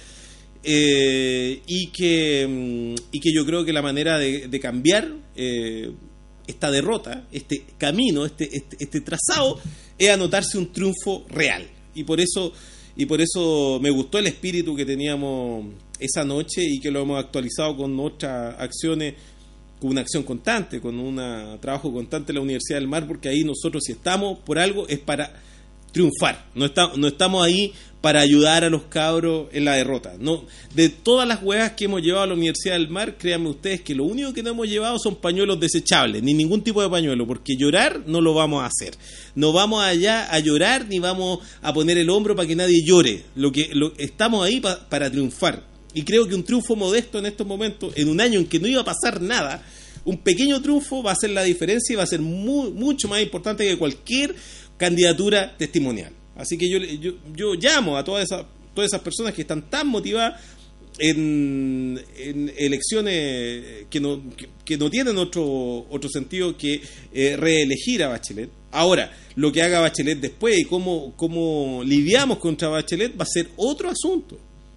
Eh, y que y que yo creo que la manera de, de cambiar eh, esta derrota, este camino, este, este este trazado, es anotarse un triunfo real. Y por eso y por eso me gustó el espíritu que teníamos esa noche y que lo hemos actualizado con otras acciones, con una acción constante, con un trabajo constante en la Universidad del Mar, porque ahí nosotros, si estamos por algo, es para triunfar. No está, no estamos ahí para ayudar a los cabros en la derrota. No, de todas las huevas que hemos llevado a la Universidad del Mar, créanme ustedes que lo único que no hemos llevado son pañuelos desechables, ni ningún tipo de pañuelo, porque llorar no lo vamos a hacer. No vamos allá a llorar ni vamos a poner el hombro para que nadie llore. Lo que lo, estamos ahí pa, para triunfar. Y creo que un triunfo modesto en estos momentos, en un año en que no iba a pasar nada, un pequeño triunfo va a hacer la diferencia y va a ser muy, mucho más importante que cualquier candidatura testimonial. Así que yo, yo, yo llamo a todas esas, todas esas personas que están tan motivadas en, en elecciones que no, que, que no tienen otro, otro sentido que eh, reelegir a Bachelet. Ahora, lo que haga Bachelet después y cómo, cómo lidiamos contra Bachelet va a ser otro asunto.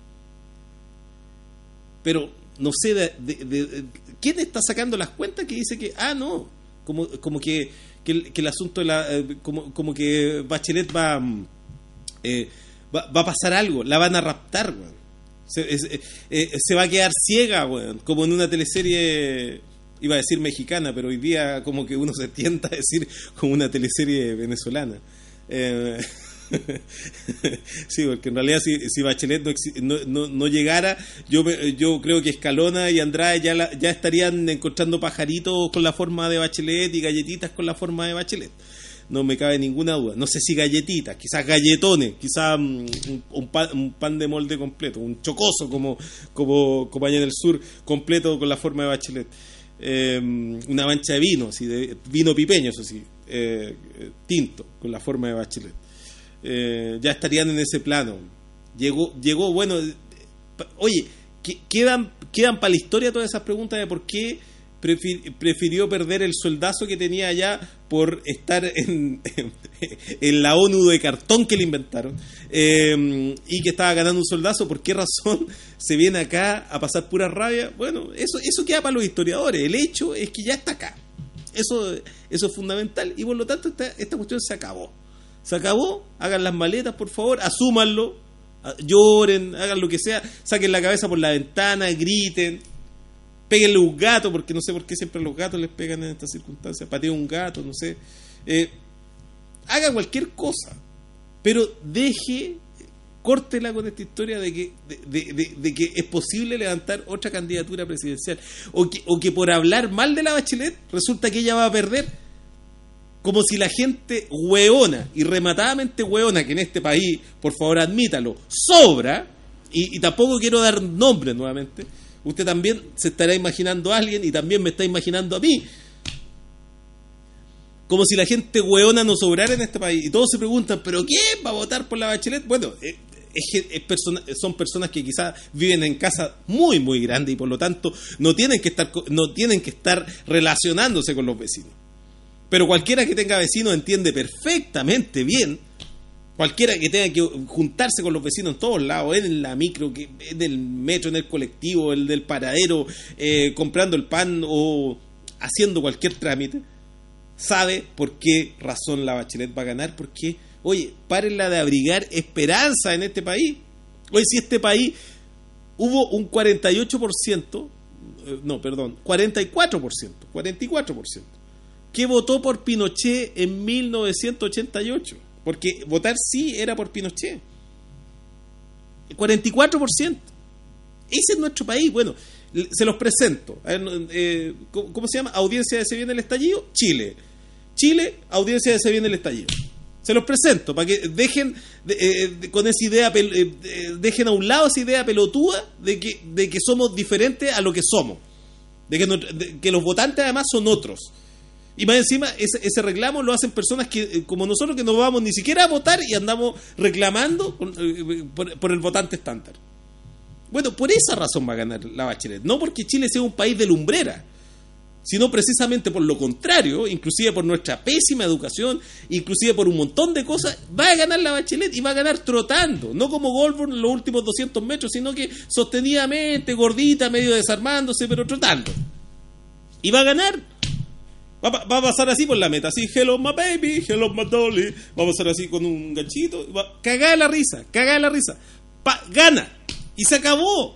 Pero no sé de, de, de, de quién está sacando las cuentas que dice que, ah, no, como, como que Que el, que el asunto de la eh, como, como que Bachelet va, eh, va va a pasar algo, la van a raptar, weón. Se, es, eh, se va a quedar ciega, weón, como en una teleserie, iba a decir mexicana, pero hoy día como que uno se tienta a decir como una teleserie venezolana. Eh, sí, porque en realidad si, si Bachelet no, no, no, no llegara, yo yo creo que Escalona y Andrade ya, la, ya estarían encontrando pajaritos con la forma de Bachelet y galletitas con la forma de Bachelet. No me cabe ninguna duda. No sé si galletitas, quizás galletones, quizás un, un, pan, un pan de molde completo, un chocoso como, como, como allá en el sur, completo con la forma de Bachelet. Eh, una mancha de vino, así, de vino pipeño, eso sí, eh, tinto, con la forma de Bachelet. Eh, ya estarían en ese plano. Llegó, llegó bueno, oye, quedan, quedan para la historia todas esas preguntas de por qué prefirió perder el sueldazo que tenía allá por estar en, en la ONU de cartón que le inventaron, eh, y que estaba ganando un sueldazo. ¿Por qué razón se viene acá a pasar pura rabia? Bueno, eso, eso queda para los historiadores. El hecho es que ya está acá. Eso, eso es fundamental y por lo tanto esta, esta cuestión se acabó. Se acabó, hagan las maletas, por favor, asúmanlo, lloren, hagan lo que sea, saquen la cabeza por la ventana, griten, péguenle un gato, porque no sé por qué siempre a los gatos les pegan en estas circunstancias, pateen un gato, no sé, eh, haga cualquier cosa, pero deje, córtela con esta historia de que, de, de, de, de que es posible levantar otra candidatura presidencial, o que, o que por hablar mal de la Bachelet resulta que ella va a perder. como si la gente hueona y rematadamente hueona, que en este país, por favor admítalo, sobra, y, y tampoco quiero dar nombres nuevamente, usted también se estará imaginando a alguien y también me está imaginando a mí, como si la gente hueona no sobrara en este país, y todos se preguntan, ¿pero quién va a votar por la Bachelet? Bueno, es, es, es persona, son personas que quizás viven en casas muy muy grandes y por lo tanto no tienen que estar, no tienen que estar relacionándose con los vecinos. Pero cualquiera que tenga vecinos entiende perfectamente bien, cualquiera que tenga que juntarse con los vecinos en todos lados, en la micro, que en el metro, en el colectivo, el del paradero, eh, comprando el pan o haciendo cualquier trámite, sabe por qué razón la Bachelet va a ganar, porque, oye, párenla de abrigar esperanza en este país. Oye, si este país hubo un cuarenta y ocho por ciento, eh, no, perdón, cuarenta y cuatro por ciento, cuarenta y cuatro por ciento, que votó por Pinochet en mil novecientos ochenta y ocho, porque votar sí era por Pinochet. cuarenta y cuatro por ciento. Ese es nuestro país. Bueno, se los presento. Eh, ¿Cómo se llama? Audiencia de Se Viene el Estallido, Chile. Chile, audiencia de Se Viene el Estallido. Se los presento para que dejen eh, de, con esa idea, eh, dejen a un lado esa idea pelotuda de que, de que somos diferentes a lo que somos. De que, no, de que los votantes además son otros. Y más encima, ese, ese reclamo lo hacen personas que, como nosotros, que no vamos ni siquiera a votar y andamos reclamando por, por, por el votante estándar. Bueno, por esa razón va a ganar la Bachelet. No porque Chile sea un país de lumbrera, sino precisamente por lo contrario, inclusive por nuestra pésima educación, inclusive por un montón de cosas, va a ganar la Bachelet y va a ganar trotando. No como Goldberg en los últimos doscientos metros, sino que sostenidamente, gordita, medio desarmándose, pero trotando. Y va a ganar. Va, va a pasar así por la meta, así, hello my baby, hello my dolly. Va a pasar así con un ganchito, va, cagada de la risa, cagada de la risa. Pa, gana. Y se acabó.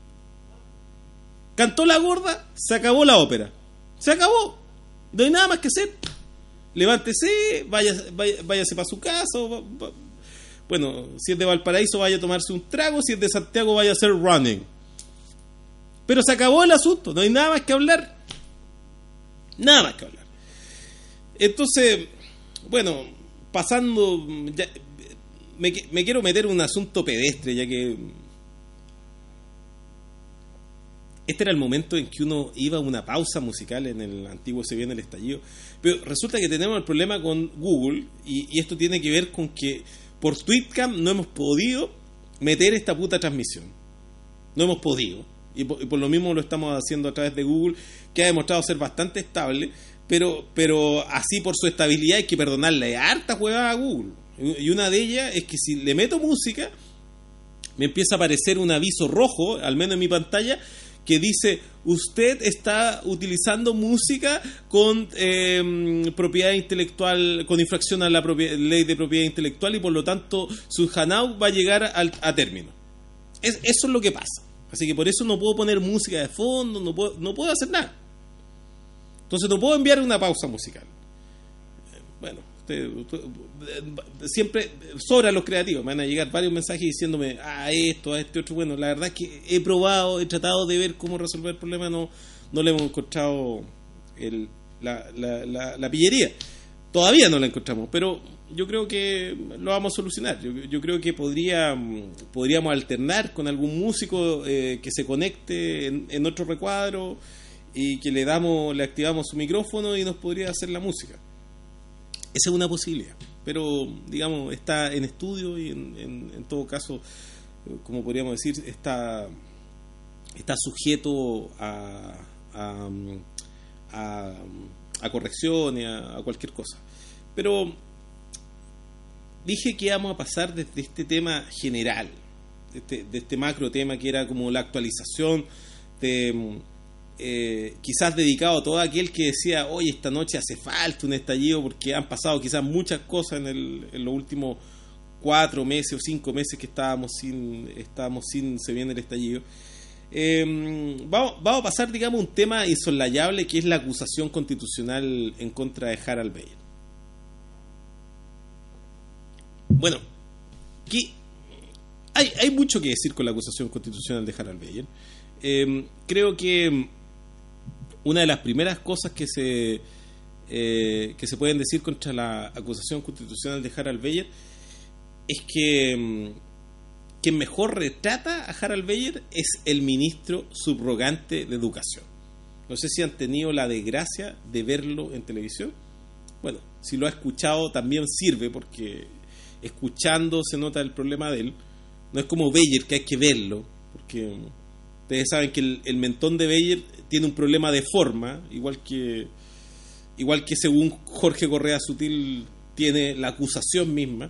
Cantó la gorda, se acabó la ópera. Se acabó. No hay nada más que hacer. Levántese, vaya, vaya, váyase para su casa. Va, va. Bueno, si es de Valparaíso, vaya a tomarse un trago. Si es de Santiago, vaya a hacer running. Pero se acabó el asunto. No hay nada más que hablar. Nada más que hablar. Entonces, bueno, pasando, ya, me, me quiero meter en un asunto pedestre, ya que este era el momento en que uno iba a una pausa musical en el antiguo Se Viene el Estallido. Pero resulta que tenemos el problema con Google, y, y esto tiene que ver con que por Tweetcam no hemos podido meter esta puta transmisión. No hemos podido. Y por, y por lo mismo lo estamos haciendo a través de Google, que ha demostrado ser bastante estable, pero pero así por su estabilidad hay que perdonarle harta huevada a Google. Y una de ellas es que si le meto música, me empieza a aparecer un aviso rojo, al menos en mi pantalla, que dice: usted está utilizando música con eh, propiedad intelectual, con infracción a la propiedad, ley de propiedad intelectual, y por lo tanto su hangout va a llegar al, a término. Es, eso es lo que pasa. Así que por eso no puedo poner música de fondo, no puedo, no puedo hacer nada. Entonces no puedo enviar una pausa musical. Bueno, usted, usted, siempre sobra los creativos. Me van a llegar varios mensajes diciéndome a ah, esto, a este otro. Bueno, la verdad es que he probado, he tratado de ver cómo resolver el problema. No, no le hemos encontrado el, la, la, la, la pillería. Todavía no la encontramos, pero yo creo que lo vamos a solucionar. Yo, yo creo que podría podríamos alternar con algún músico eh, que se conecte en, en otro recuadro y que le damos, le activamos su micrófono y nos podría hacer la música. Esa es una posibilidad, pero digamos está en estudio y en, en, en todo caso, como podríamos decir, está está sujeto a a, a, a corrección y a, a cualquier cosa. Pero dije que íbamos a pasar desde este tema general, de este, de este macro tema que era como la actualización de, eh, quizás dedicado a todo aquel que decía: oye, esta noche hace falta un estallido porque han pasado quizás muchas cosas en, el, en los últimos cuatro meses o cinco meses que estábamos sin estábamos sin Se Viene el Estallido. Eh, vamos, vamos a pasar, digamos, un tema insoslayable, que es la acusación constitucional en contra de Harald Beyer. Bueno, que hay, hay mucho que decir con la acusación constitucional de Harald Beyer. Eh, creo que una de las primeras cosas que se eh, que se pueden decir contra la acusación constitucional de Harald Beyer es que quien mejor retrata a Harald Beyer es el ministro subrogante de Educación. No sé si han tenido la desgracia de verlo en televisión. Bueno, si lo ha escuchado también sirve, porque escuchando se nota el problema de él. No es como Beyer, que hay que verlo, porque ustedes saben que el, el mentón de Beyer tiene un problema de forma, igual que igual que según Jorge Correa Sutil tiene la acusación misma.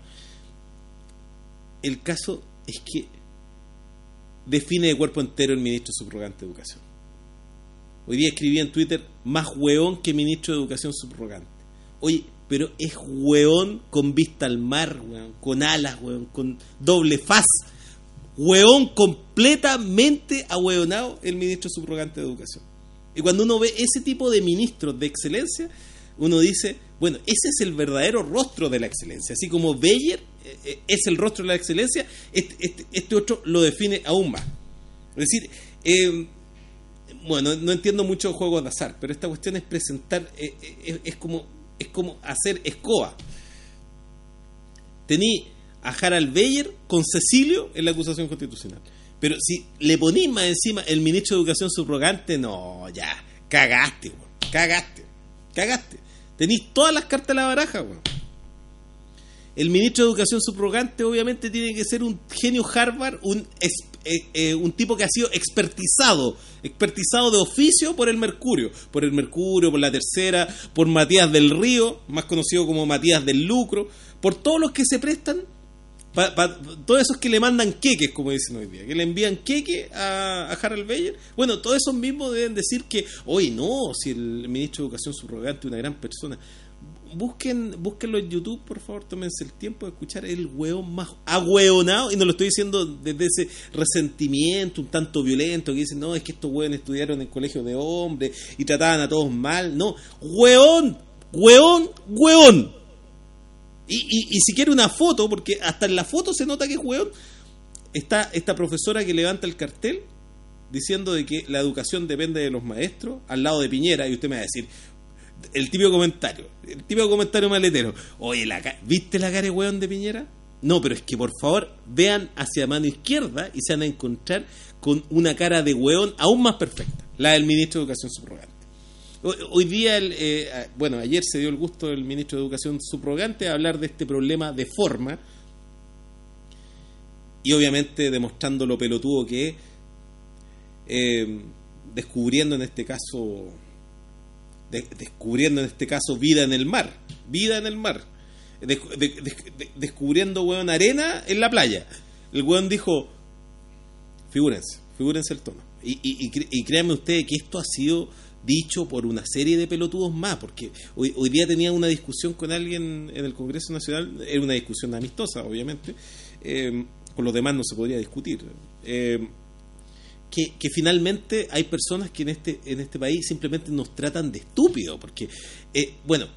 El caso es que define de cuerpo entero el ministro subrogante de Educación. Hoy día escribí en Twitter, más hueón que ministro de Educación subrogante. Oye, pero es hueón con vista al mar, hueón, con alas, hueón, con doble faz. Hueón completamente ahueonado el ministro subrogante de Educación. Y cuando uno ve ese tipo de ministros de excelencia, uno dice, bueno, ese es el verdadero rostro de la excelencia. Así como Beyer eh, es el rostro de la excelencia, este, este, este otro lo define aún más. Es decir, eh, bueno, no entiendo mucho juegos de azar, pero esta cuestión es presentar, eh, eh, es como es como hacer escoba. Tení a Harald Beyer con Cecilio en la acusación constitucional, pero si le ponís más encima el ministro de Educación subrogante, no, ya, cagaste, güey, cagaste, cagaste. Tenís todas las cartas en la baraja, güey. El ministro de Educación subrogante obviamente tiene que ser un genio Harvard, un, eh, eh, un tipo que ha sido expertizado, expertizado de oficio por el Mercurio, por el Mercurio, por la Tercera, por Matías del Río, más conocido como Matías del Lucro, por todos los que se prestan, pa, pa, todos esos que le mandan queques, como dicen hoy día, que le envían queque a, a Harald Beyer. Bueno, todos esos mismos deben decir que, oye, no, si el ministro de Educación subrogante es una gran persona. Busquen, búsquenlo en YouTube, por favor, tómense el tiempo de escuchar el hueón más ahueonado, y no lo estoy diciendo desde ese resentimiento un tanto violento que dicen, no, es que estos hueones estudiaron en colegio de hombres y trataban a todos mal. No, hueón, hueón, hueón. Y, y, y si quiere una foto, porque hasta en la foto se nota que es hueón, está esta profesora que levanta el cartel diciendo de que la educación depende de los maestros, al lado de Piñera, y usted me va a decir, el típico comentario, el típico comentario maletero, oye, la, ¿viste la cara de hueón de Piñera? No, pero es que por favor vean hacia mano izquierda y se van a encontrar con una cara de hueón aún más perfecta, la del ministro de Educación subrogante. Hoy, hoy día, el, eh, bueno, ayer se dio el gusto del ministro de Educación subrogante a hablar de este problema de forma, y obviamente demostrando lo pelotudo que es, eh, descubriendo en este caso De, descubriendo en este caso vida en el mar, vida en el mar, de, de, de, de, descubriendo, weón, arena en la playa. El weón dijo, figúrense, figúrense el tono. Y, y, y, y créanme ustedes que esto ha sido dicho por una serie de pelotudos más, porque hoy, hoy día tenía una discusión con alguien en el Congreso Nacional, era una discusión amistosa, obviamente, eh, con los demás no se podría discutir. Eh, Que, que finalmente hay personas que en este en este país simplemente nos tratan de estúpidos, porque, eh, bueno,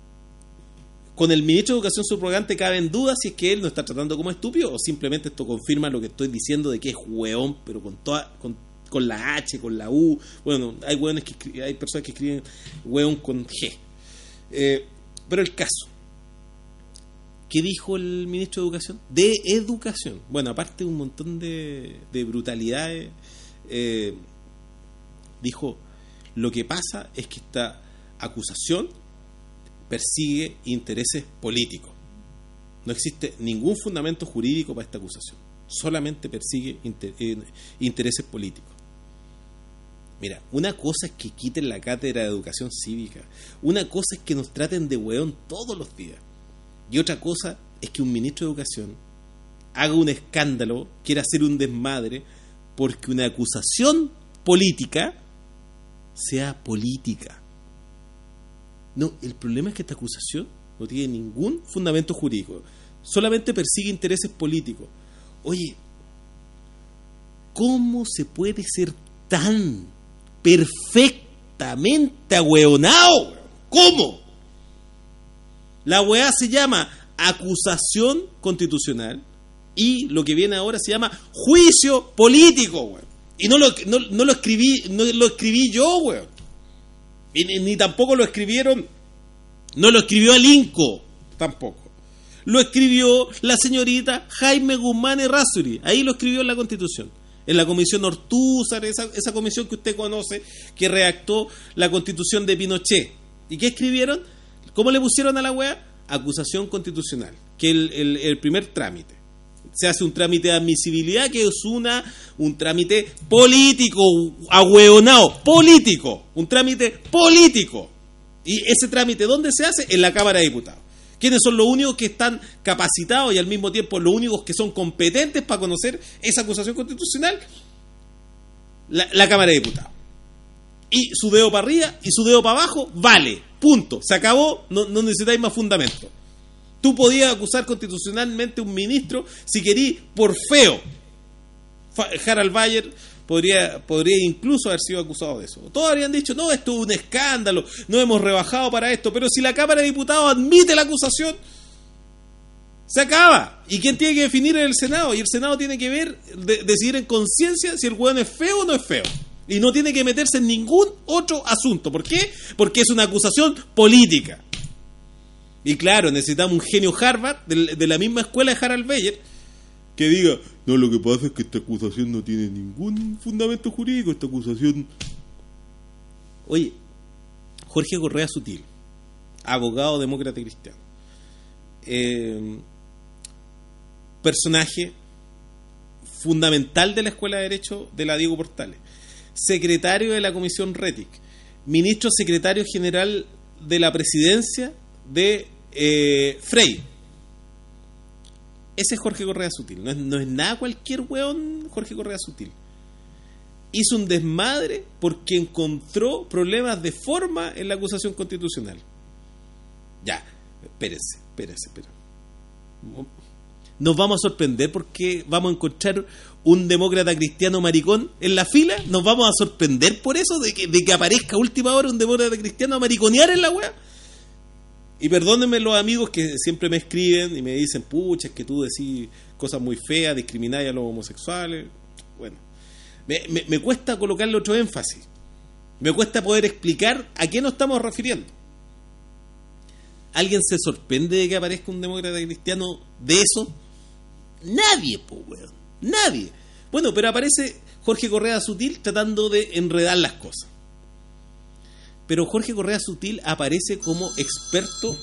con el ministro de Educación subrogante caben dudas si es que él nos está tratando como estúpido o simplemente esto confirma lo que estoy diciendo de que es hueón, pero con toda con, con la H, con la U. Bueno, hay hueones que hay personas que escriben hueón con G. Eh, pero el caso, ¿qué dijo el ministro de Educación? De Educación. Bueno, aparte de un montón de, de brutalidades, Eh, dijo, lo que pasa es que esta acusación persigue intereses políticos. No existe ningún fundamento jurídico para esta acusación, solamente persigue inter, eh, intereses políticos. Mira, una cosa es que quiten la cátedra de educación cívica, una cosa es que nos traten de hueón todos los días, y otra cosa es que un ministro de Educación haga un escándalo, quiera hacer un desmadre porque una acusación política sea política. No, el problema es que esta acusación no tiene ningún fundamento jurídico, solamente persigue intereses políticos. Oye, ¿cómo se puede ser tan perfectamente ahueonado? ¿Cómo? La weá se llama acusación constitucional y lo que viene ahora se llama juicio político, weón. Y no lo, no, no lo escribí, no lo escribí yo, weón. Y ni, ni tampoco lo escribieron No lo escribió Alinco, tampoco. Lo escribió la señorita Jaime Guzmán Errázuri. Ahí lo escribió en la Constitución. En la comisión Ortúzar, esa, esa comisión que usted conoce, que redactó la Constitución de Pinochet. ¿Y qué escribieron? ¿Cómo le pusieron a la wea? Acusación constitucional, que es el, el, el primer trámite. Se hace un trámite de admisibilidad, que es una un trámite político, ahueonado, político, un trámite político. Y ese trámite, ¿dónde se hace? En la Cámara de Diputados. ¿Quiénes son los únicos que están capacitados y al mismo tiempo los únicos que son competentes para conocer esa acusación constitucional? La, la Cámara de Diputados. Y su dedo para arriba y su dedo para abajo, vale, punto, se acabó, no, no necesitáis más fundamento. Tú podías acusar constitucionalmente a un ministro si querís por feo. Harald Bayer podría, podría incluso haber sido acusado de eso. Todos habrían dicho, no, esto es un escándalo, no hemos rebajado para esto, pero si la Cámara de Diputados admite la acusación, se acaba. ¿Y quién tiene que definir en el Senado? Y el Senado tiene que ver, de, decidir en conciencia si el hueón es feo o no es feo. Y no tiene que meterse en ningún otro asunto. ¿Por qué? Porque es una acusación política. Y claro, necesitamos un genio Harvard de, de la misma escuela de Harald Bayer que diga, no, lo que pasa es que esta acusación no tiene ningún fundamento jurídico, esta acusación... Oye, Jorge Correa Sutil, abogado demócrata cristiano, eh, personaje fundamental de la Escuela de Derecho de la Diego Portales, secretario de la Comisión Rettig, ministro secretario general de la presidencia de eh, Frey. Ese es Jorge Correa Sutil. No es, no es nada cualquier weón Jorge Correa Sutil. Hizo un desmadre porque encontró problemas de forma en la acusación constitucional. Ya, espérese, espérese, espérese. Nos vamos a sorprender porque vamos a encontrar un demócrata cristiano maricón en la fila. Nos vamos a sorprender por eso, de que, de que aparezca a última hora un demócrata cristiano a mariconear en la wea. Y perdónenme los amigos que siempre me escriben y me dicen, pucha, es que tú decís cosas muy feas, discriminás a los homosexuales. Bueno, me, me, me cuesta colocarle otro énfasis. Me cuesta poder explicar a qué nos estamos refiriendo. ¿Alguien se sorprende de que aparezca un demócrata cristiano de eso? Nadie, po, weón. Nadie. Bueno, pero aparece Jorge Correa Sutil tratando de enredar las cosas. Pero Jorge Correa Sutil aparece como experto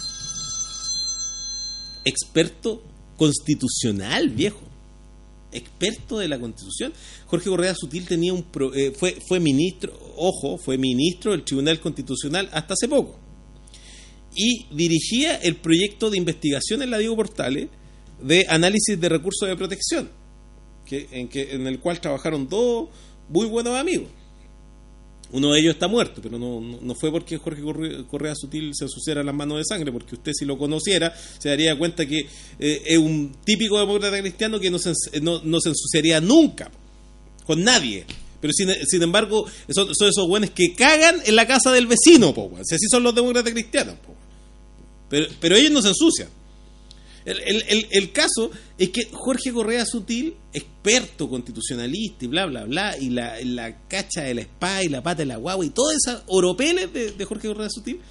experto constitucional, viejo. Experto de la Constitución. Jorge Correa Sutil tenía un pro, eh, fue fue ministro, ojo, fue ministro del Tribunal Constitucional hasta hace poco. Y dirigía el proyecto de investigación en la Diego Portales de análisis de recursos de protección, que en que en el cual trabajaron dos muy buenos amigos. Uno de ellos está muerto, pero no, no, no fue porque Jorge Correa, Correa Sutil se ensuciara las manos de sangre, porque usted, si lo conociera, se daría cuenta que eh, es un típico demócrata cristiano que no se, no, no se ensuciaría nunca con nadie. Pero sin, sin embargo, son, son esos güeyes que cagan en la casa del vecino, po, si así son los demócratas cristianos, po. Pero, pero ellos no se ensucian. El, el, el, el caso es que Jorge Correa Sutil, experto constitucionalista y bla bla bla, y la, la cacha de la espada y la pata de la guagua y todas esas oropeles de, de Jorge Correa Sutil,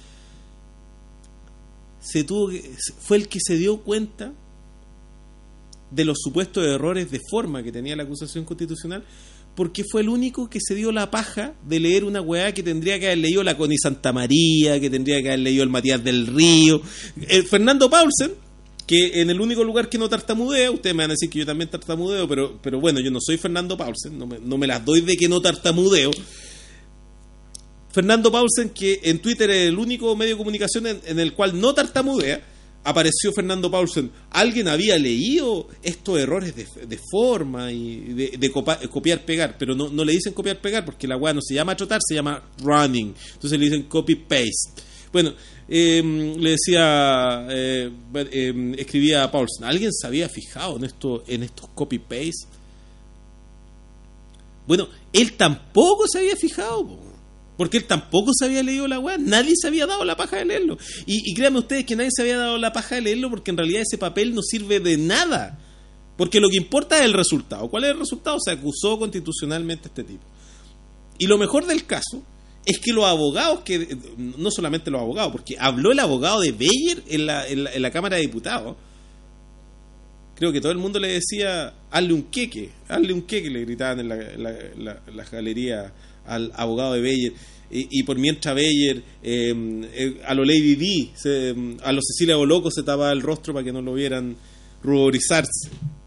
se tuvo que, fue el que se dio cuenta de los supuestos errores de forma que tenía la acusación constitucional, porque fue el único que se dio la paja de leer una weá que tendría que haber leído la Connie Santamaría, que tendría que haber leído el Matías del Río, el Fernando Paulsen, que en el único lugar que no tartamudea, ustedes me van a decir que yo también tartamudeo, pero, pero bueno, yo no soy Fernando Paulsen, no me, no me las doy de que no tartamudeo. Fernando Paulsen, que en Twitter es el único medio de comunicación en, en el cual no tartamudea, apareció Fernando Paulsen. ¿Alguien había leído estos errores de, de forma y de, de copa, copiar, pegar? Pero no, no le dicen copiar, pegar, porque la weá no se llama trotar, se llama running. Entonces le dicen copy, paste. Bueno, eh, le decía, eh, eh, escribía a Paulsen, ¿alguien se había fijado en, esto, en estos copy-paste? Bueno, él tampoco se había fijado, po, porque él tampoco se había leído la weá, nadie se había dado la paja de leerlo. Y, y créanme ustedes que nadie se había dado la paja de leerlo porque en realidad ese papel no sirve de nada. Porque lo que importa es el resultado. ¿Cuál es el resultado? Se acusó constitucionalmente a este tipo. Y lo mejor del caso es que los abogados, que no solamente los abogados, porque habló el abogado de Beyer en la, en la, en la Cámara de Diputados. Creo que todo el mundo le decía, hazle un queque, hazle un queque, le gritaban en la, en la, en la, en la galería al abogado de Beyer. Y, y por mientras Beyer, eh, eh, a lo Lady Di, se, a lo Cecilia Boloco se tapaba el rostro para que no lo vieran ruborizarse.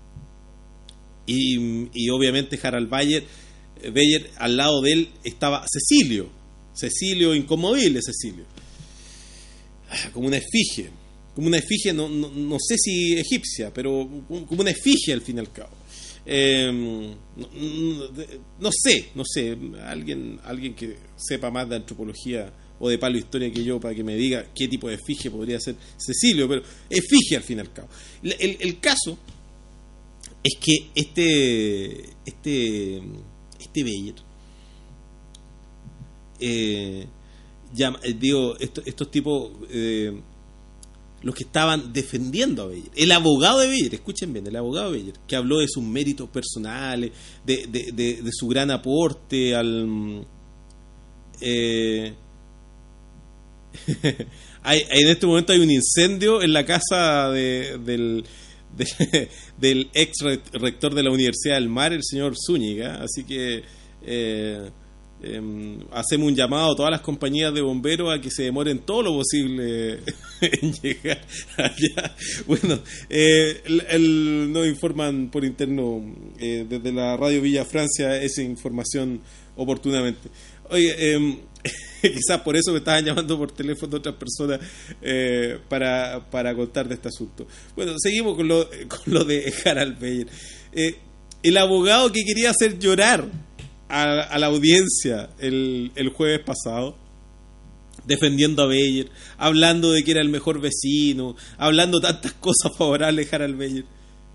Y, y obviamente Harald Beyer, Beyer, al lado de él estaba Cecilio, Cecilio inconmovible, Cecilio, como una efigie. Como una efigie, no, no, no sé si egipcia, pero como una efigie al fin y al cabo. Eh, no, no, no sé, no sé, alguien, alguien que sepa más de antropología o de paleohistoria que yo para que me diga qué tipo de efigie podría ser Cecilio, pero efigie al fin y al cabo. El, el, el caso es que este, este, este Beyer, eh, llama, digo, estos, estos tipos... Eh, los que estaban defendiendo a Beyer, el abogado de Beyer, escuchen bien, el abogado de Beyer, que habló de sus méritos personales, de, de, de, de su gran aporte al eh, hay, en este momento hay un incendio en la casa de, del de, del ex rector de la Universidad del Mar, el señor Zúñiga, así que eh, Eh, hacemos un llamado a todas las compañías de bomberos a que se demoren todo lo posible en llegar allá. Bueno, eh, el, el, nos informan por interno eh, desde la radio Villa Francia esa información oportunamente. Oye, eh, quizás por eso me estaban llamando por teléfono otras personas eh, para, para contar de este asunto. Bueno, seguimos con lo, con lo de Harald Beyer. Eh, el abogado que quería hacer llorar A, a la audiencia el, el jueves pasado, defendiendo a Beyer, hablando de que era el mejor vecino, hablando tantas cosas favorables a Harald Beyer.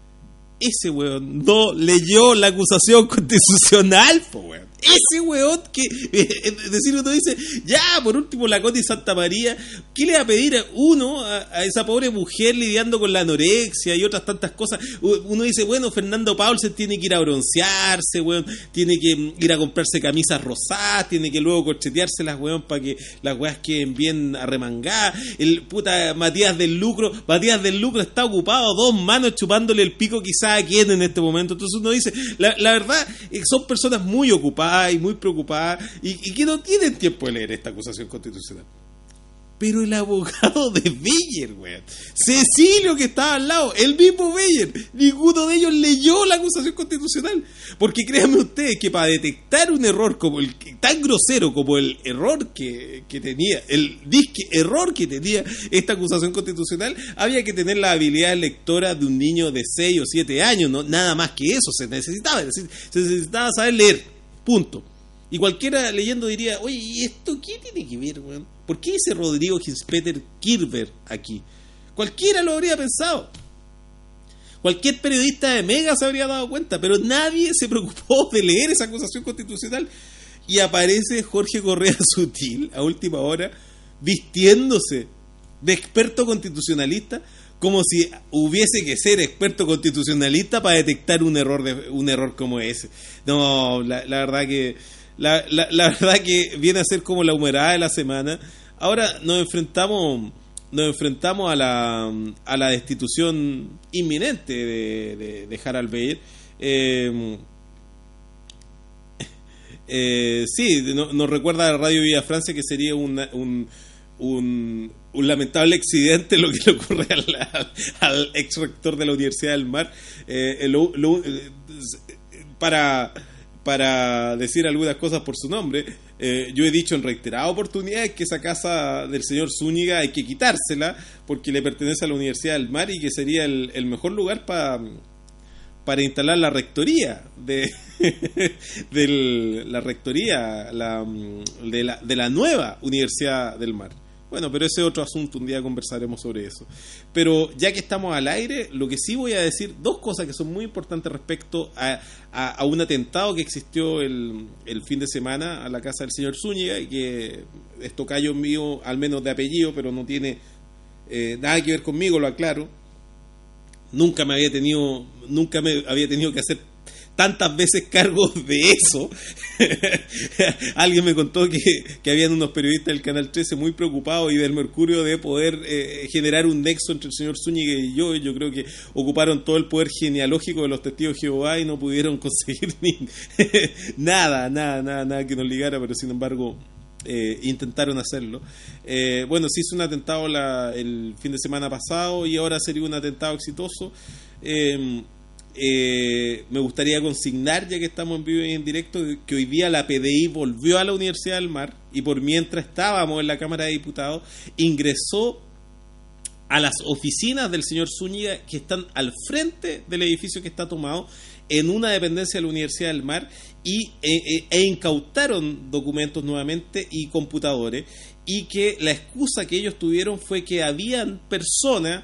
Ese weón no leyó la acusación constitucional, po weón. Ese weón que, es decir, uno dice, ya, por último, la Coti Santa María, ¿qué le va a pedir a uno a, a esa pobre mujer lidiando con la anorexia y otras tantas cosas? Uno dice, bueno, Fernando Paulsen tiene que ir a broncearse, weón, tiene que ir a comprarse camisas rosadas, tiene que luego corcheteárselas, weón, para que las weas queden bien arremangadas. El puta Matías del Lucro, Matías del Lucro está ocupado, dos manos chupándole el pico quizás a quien en este momento. Entonces uno dice, la, la verdad, son personas muy ocupadas y muy preocupadas y, y que no tienen tiempo de leer esta acusación constitucional. Pero el abogado de Beyer, weón, Cecilio, que estaba al lado, el mismo Beyer, ninguno de ellos leyó la acusación constitucional. Porque créanme ustedes que para detectar un error como el tan grosero como el error que, que tenía, el disque error que tenía esta acusación constitucional, había que tener la habilidad lectora de un niño de seis o siete años, no nada más que eso se necesitaba, se necesitaba saber leer. Punto. Y cualquiera leyendo diría, oye, ¿y esto qué tiene que ver, weón? ¿Por qué dice Rodrigo Ginspeter Kirber aquí? Cualquiera lo habría pensado. Cualquier periodista de Mega se habría dado cuenta, pero nadie se preocupó de leer esa acusación constitucional. Y aparece Jorge Correa Sutil a última hora vistiéndose de experto constitucionalista, como si hubiese que ser experto constitucionalista para detectar un error de, un error como ese. No, la, la verdad que la, la, la verdad que viene a ser como la humerada de la semana. Ahora nos enfrentamos nos enfrentamos a la a la destitución inminente de, de, de Harald Beyer. Eh, eh, sí, no, nos recuerda a Radio Villa Francia que sería una, un Un, un lamentable accidente lo que le ocurre al, al, al ex rector de la Universidad del Mar. Eh, lo, lo, eh, para, para decir algunas cosas por su nombre, eh, yo he dicho en reiteradas oportunidades que esa casa del señor Zúñiga hay que quitársela porque le pertenece a la Universidad del Mar y que sería el, el mejor lugar para para instalar la rectoría de, de la rectoría la, de, la, de la nueva Universidad del Mar. Bueno, pero ese es otro asunto, un día conversaremos sobre eso. Pero ya que estamos al aire, lo que sí voy a decir, dos cosas que son muy importantes respecto a, a, a un atentado que existió el, el fin de semana a la casa del señor Zúñiga, y que es tocayo mío, al menos de apellido, pero no tiene eh, nada que ver conmigo, lo aclaro. Nunca me había tenido, nunca me había tenido que hacer tantas veces cargo de eso. Alguien me contó que, que habían unos periodistas del Canal trece muy preocupados y del Mercurio de poder eh, generar un nexo entre el señor Zúñiga y yo. Y yo creo que ocuparon todo el poder genealógico de los testigos de Jehová y no pudieron conseguir ni nada, nada, nada, nada que nos ligara, pero sin embargo eh, intentaron hacerlo. Eh, bueno, se hizo un atentado la, el fin de semana pasado y ahora sería un atentado exitoso. Eh, Eh, me gustaría consignar, ya que estamos en vivo y en directo, que hoy día la P D I volvió a la Universidad del Mar y por mientras estábamos en la Cámara de Diputados ingresó a las oficinas del señor Zúñiga, que están al frente del edificio que está tomado en una dependencia de la Universidad del Mar, y e, e incautaron documentos nuevamente y computadores, y que la excusa que ellos tuvieron fue que habían personas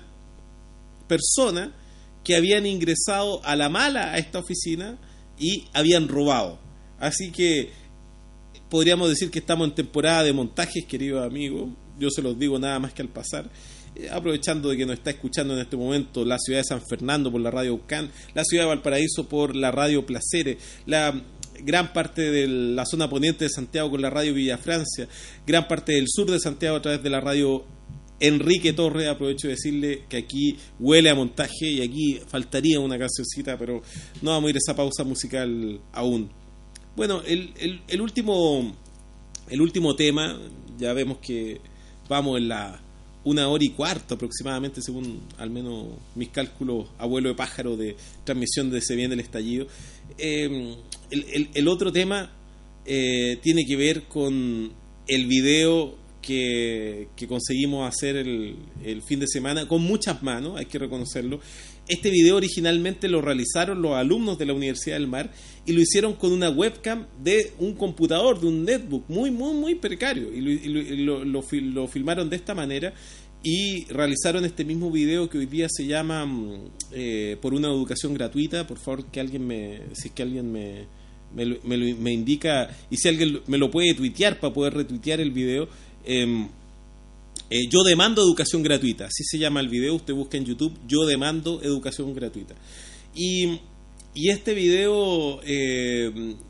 personas que habían ingresado a la mala a esta oficina y habían robado. Así que podríamos decir que estamos en temporada de montajes, queridos amigos. Yo se los digo nada más que al pasar. Eh, aprovechando de que nos está escuchando en este momento la ciudad de San Fernando por la radio Ucán, la ciudad de Valparaíso por la radio Placeres, la gran parte de la zona poniente de Santiago con la radio Villa Francia, gran parte del sur de Santiago a través de la radio Enrique Torres. Aprovecho de decirle que aquí huele a montaje y aquí faltaría una cancioncita, pero no vamos a ir a esa pausa musical aún. Bueno, el, el, el último el último tema, ya vemos que vamos en la una hora y cuarto aproximadamente, según al menos mis cálculos, abuelo de pájaro, de transmisión de Se Viene el Estallido. Eh, el, el, el otro tema eh, tiene que ver con el video Que, que conseguimos hacer el, el fin de semana con muchas manos, hay que reconocerlo. Este video originalmente lo realizaron los alumnos de la Universidad del Mar y lo hicieron con una webcam de un computador, de un netbook muy, muy, muy precario, y lo, y lo, y lo, lo, lo filmaron de esta manera y realizaron este mismo video que hoy día se llama eh, Por una educación gratuita. Por favor, que alguien me, si es que alguien me, me, me, me indica, y si alguien me lo puede tuitear para poder retuitear el video. Eh, eh, yo demando educación gratuita, así se llama el video. Usted busca en YouTube Yo demando educación gratuita, y, y este video eh,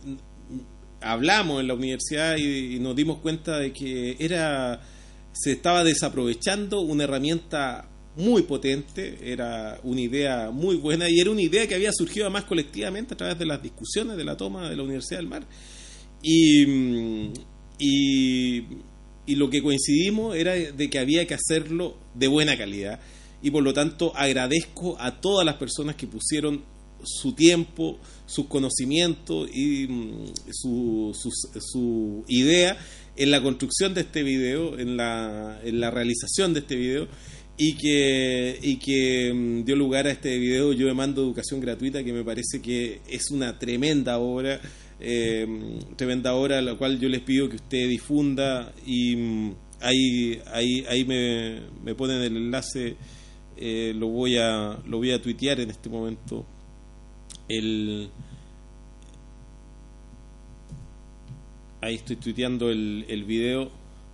hablamos en la universidad y, y nos dimos cuenta de que era se estaba desaprovechando una herramienta muy potente, era una idea muy buena y era una idea que había surgido además colectivamente a través de las discusiones de la toma de la Universidad del Mar, y y y lo que coincidimos era de que había que hacerlo de buena calidad, y por lo tanto agradezco a todas las personas que pusieron su tiempo, sus conocimientos y su, su, su idea en la construcción de este video, en la, en la realización de este video, y que, y que dio lugar a este video Yo demando educación gratuita, que me parece que es una tremenda obra. Eh, tremenda obra, la cual yo les pido que usted difunda, y mm, ahí ahí ahí me, me ponen el enlace. Eh, lo voy a lo voy a tuitear en este momento. El ahí estoy tuiteando el, el video,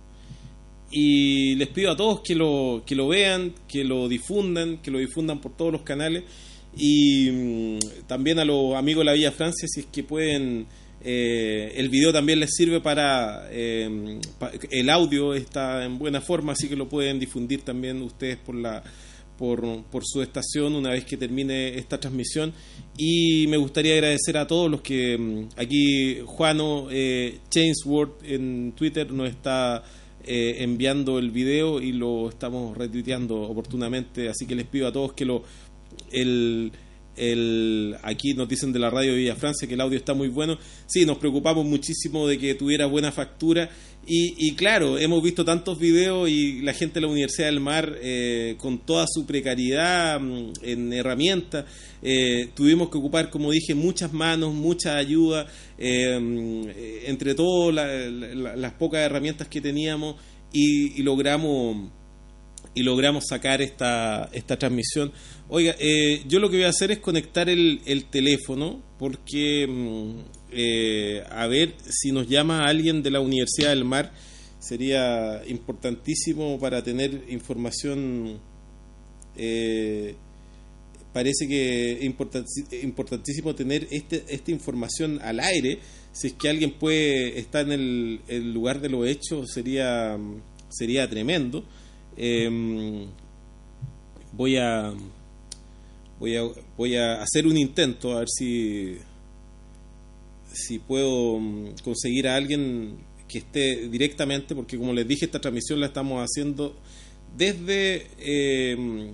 y les pido a todos que lo que lo vean, que lo difundan, que lo difundan por todos los canales. Y mmm, también a los amigos de la Villa Francia, si es que pueden, eh, el video también les sirve para eh, pa, el audio está en buena forma, así que lo pueden difundir también ustedes por la por, por su estación una vez que termine esta transmisión. Y me gustaría agradecer a todos los que mmm, aquí Juano eh, Chainsworth en Twitter nos está eh, enviando el video y lo estamos retuiteando oportunamente, así que les pido a todos que lo El, el, aquí nos dicen de la radio Villa Francia que el audio está muy bueno. Sí, nos preocupamos muchísimo de que tuviera buena factura, y, y claro, hemos visto tantos videos y la gente de la Universidad del Mar eh, con toda su precariedad en herramientas, eh, tuvimos que ocupar, como dije, muchas manos, mucha ayuda, eh, entre todas la, la, las pocas herramientas que teníamos, y, y logramos y logramos sacar esta esta transmisión. Oiga, eh, yo lo que voy a hacer es conectar el, el teléfono, porque eh, a ver si nos llama alguien de la Universidad del Mar. Sería importantísimo para tener información, eh, parece que es importanti- importantísimo tener este, esta información al aire. Si es que alguien puede estar en el, el lugar de los hechos, sería, sería tremendo. Eh, voy a voy a voy a hacer un intento a ver si si puedo mm, conseguir a alguien que esté directamente, porque como les dije, esta transmisión la estamos haciendo desde eh,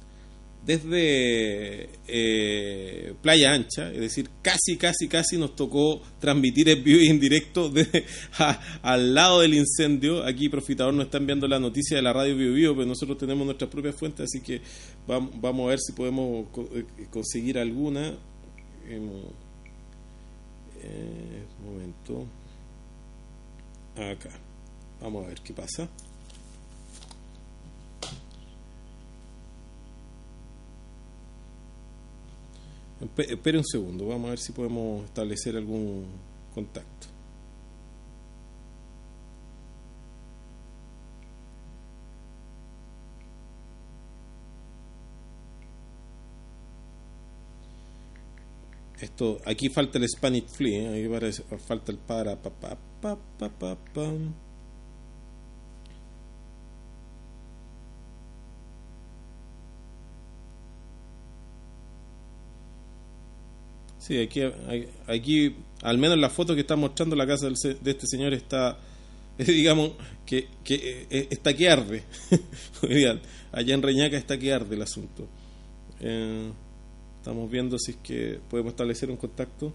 desde eh, Playa Ancha, es decir, casi, casi, casi nos tocó transmitir en vivo y en directo de, a, al lado del incendio. Aquí Profitador nos está enviando la noticia de la radio Bio Bio, pero nosotros tenemos nuestras propias fuentes, así que vamos, vamos a ver si podemos co- eh, conseguir alguna. Eh, eh, un momento. Acá. Vamos a ver qué pasa. Espe- Espere un segundo, vamos a ver si podemos establecer algún contacto. Esto, aquí falta el Spanish Flea, ¿eh? Aquí parece- falta el para pa pa pa pa pa pam. Sí, aquí, hay- aquí, al menos la foto que está mostrando la casa del se- de este señor está, eh, digamos, que, que eh, está que arde. Oigan, allá en Reñaca está que arde el asunto. Eh, estamos viendo si es que podemos establecer un contacto.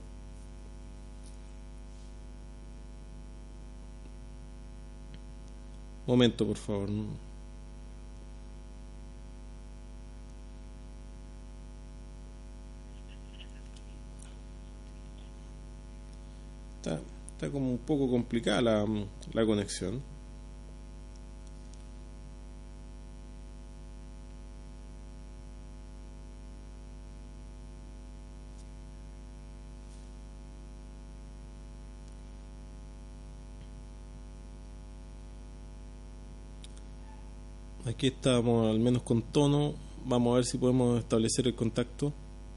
Momento, por favor. Está, está como un poco complicada la, la conexión. Aquí estamos al menos con tono. Vamos a ver si podemos establecer el contacto.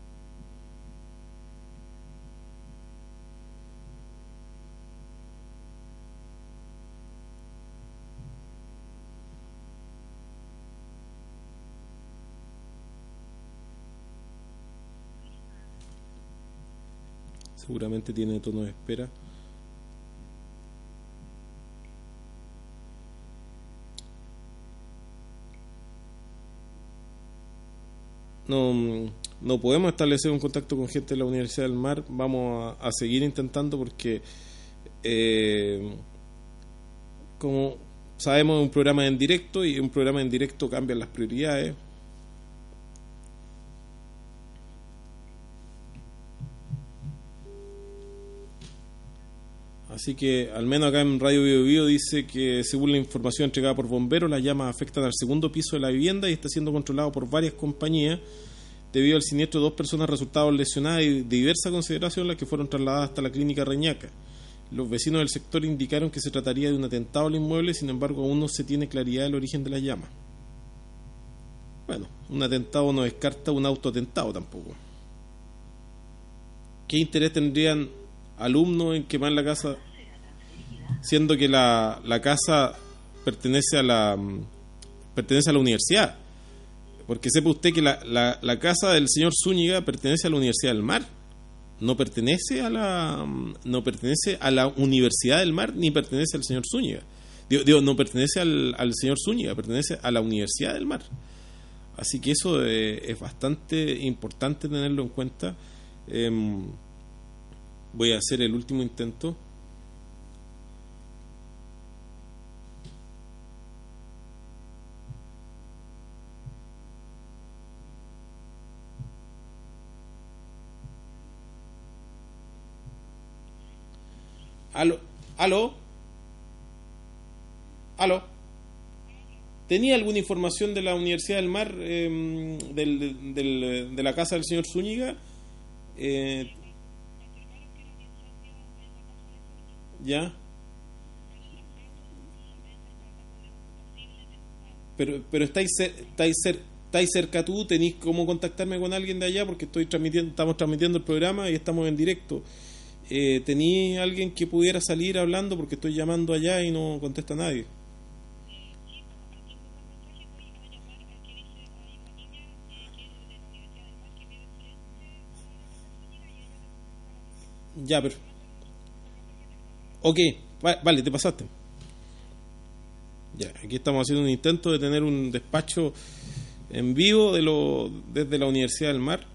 Seguramente tiene tono de espera. No, no podemos establecer un contacto con gente de la Universidad del Mar. Vamos a, a seguir intentando porque, eh, como sabemos, es un programa en directo y un programa en directo cambian las prioridades. Así que, al menos acá en Radio Bio Bio dice que, según la información entregada por bomberos, las llamas afectan al segundo piso de la vivienda y está siendo controlado por varias compañías. Debido al siniestro, dos personas resultaron lesionadas y de diversa consideración, las que fueron trasladadas hasta la clínica Reñaca. Los vecinos del sector indicaron que se trataría de un atentado al inmueble, sin embargo aún no se tiene claridad del origen de las llamas. Bueno, un atentado no descarta un autoatentado tampoco. ¿Qué interés tendrían alumnos en quemar la casa, siendo que la, la casa pertenece a la pertenece a la universidad? Porque sepa usted que la, la, la casa del señor Zúñiga pertenece a la Universidad del Mar, no pertenece a la no pertenece a la Universidad del Mar ni pertenece al señor Zúñiga. Digo, digo, no pertenece al, al señor Zúñiga, pertenece a la Universidad del Mar. Así que eso eh, es bastante importante tenerlo en cuenta. Eh, voy a hacer el último intento. Aló, aló, aló. ¿Tenía alguna información de la Universidad del Mar, eh, del, del, de la casa del señor Zúñiga? Eh, ya, pero pero estáis cer- estáis cer- estáis cerca tú, tenéis cómo contactarme con alguien de allá, porque estoy transmitiendo, estamos transmitiendo el programa y estamos en directo. Eh, ¿Tenéis alguien que pudiera salir hablando? Porque estoy llamando allá y no contesta nadie. Ya, pero... Ok, vale, te pasaste. Ya, aquí estamos haciendo un intento de tener un despacho en vivo de lo, desde la Universidad del Mar.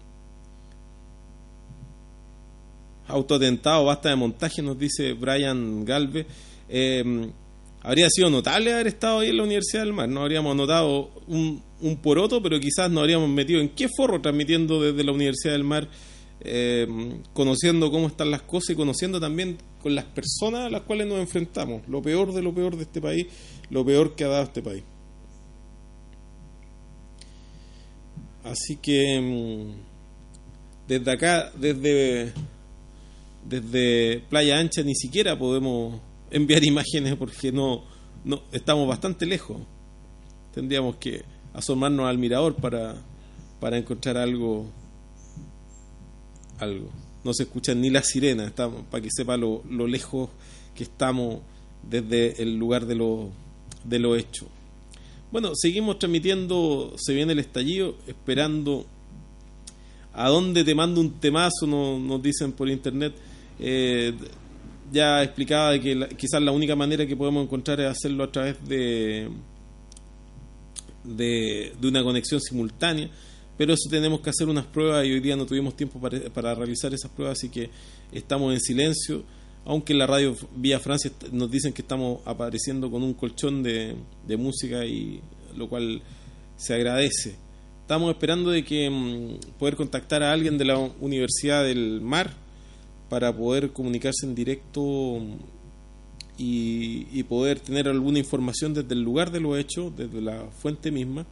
Autoatentado, basta de montaje, nos dice Brian Galvez. Eh, habría sido notable haber estado ahí en la Universidad del Mar. No habríamos notado un, un poroto, pero quizás nos habríamos metido en qué forro transmitiendo desde la Universidad del Mar, eh, conociendo cómo están las cosas y conociendo también con las personas a las cuales nos enfrentamos. Lo peor de lo peor de este país, lo peor que ha dado este país. Así que desde acá, desde desde Playa Ancha, ni siquiera podemos enviar imágenes porque no, no estamos bastante lejos. Tendríamos que asomarnos al mirador para, para encontrar algo algo. No se escuchan ni las sirenas, estamos, para que sepa lo, lo lejos que estamos desde el lugar de lo, de lo hecho. Bueno, seguimos transmitiendo, se viene el estallido, esperando a dónde te mando un temazo, nos, nos dicen por internet. Eh, ya explicaba de que la, quizás la única manera que podemos encontrar es hacerlo a través de, de, de una conexión simultánea, pero eso tenemos que hacer unas pruebas y hoy día no tuvimos tiempo para, para realizar esas pruebas, así que estamos en silencio, aunque en la radio Vía Francia nos dicen que estamos apareciendo con un colchón de, de música, y lo cual se agradece. Estamos esperando de que um, poder contactar a alguien de la Universidad del Mar para poder comunicarse en directo um, y, y poder tener alguna información desde el lugar de lo hecho, desde la fuente misma.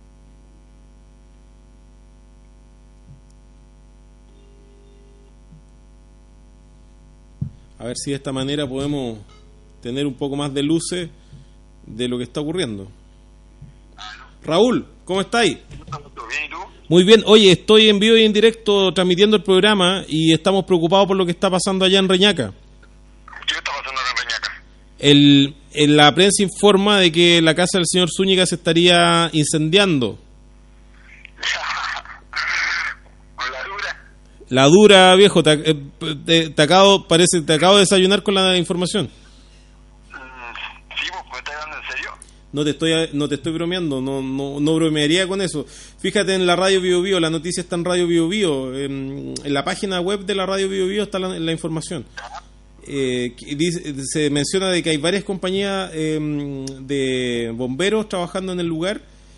A ver si de esta manera podemos tener un poco más de luces de lo que está ocurriendo. Raúl, ¿cómo estáis? Bien, ¿y tú? Muy bien. Oye, estoy en vivo y en directo transmitiendo el programa y estamos preocupados por lo que está pasando allá en Reñaca. ¿Qué está pasando en Reñaca? El, en la prensa informa de que la casa del señor Zúñiga se estaría incendiando. La dura. La dura, viejo. Te, te, te acabo, parece, te acabo de desayunar con la información. Sí, pues, ¿me estás hablando en serio? No te estoy no te estoy bromeando, no no no bromearía con eso. Fíjate en la radio Bio Bio, la noticia está en Radio Bio Bio, en, en la página web de la Radio Bio Bio está la, la información. Eh, dice, se menciona de que hay varias compañías eh, de bomberos trabajando en el lugar.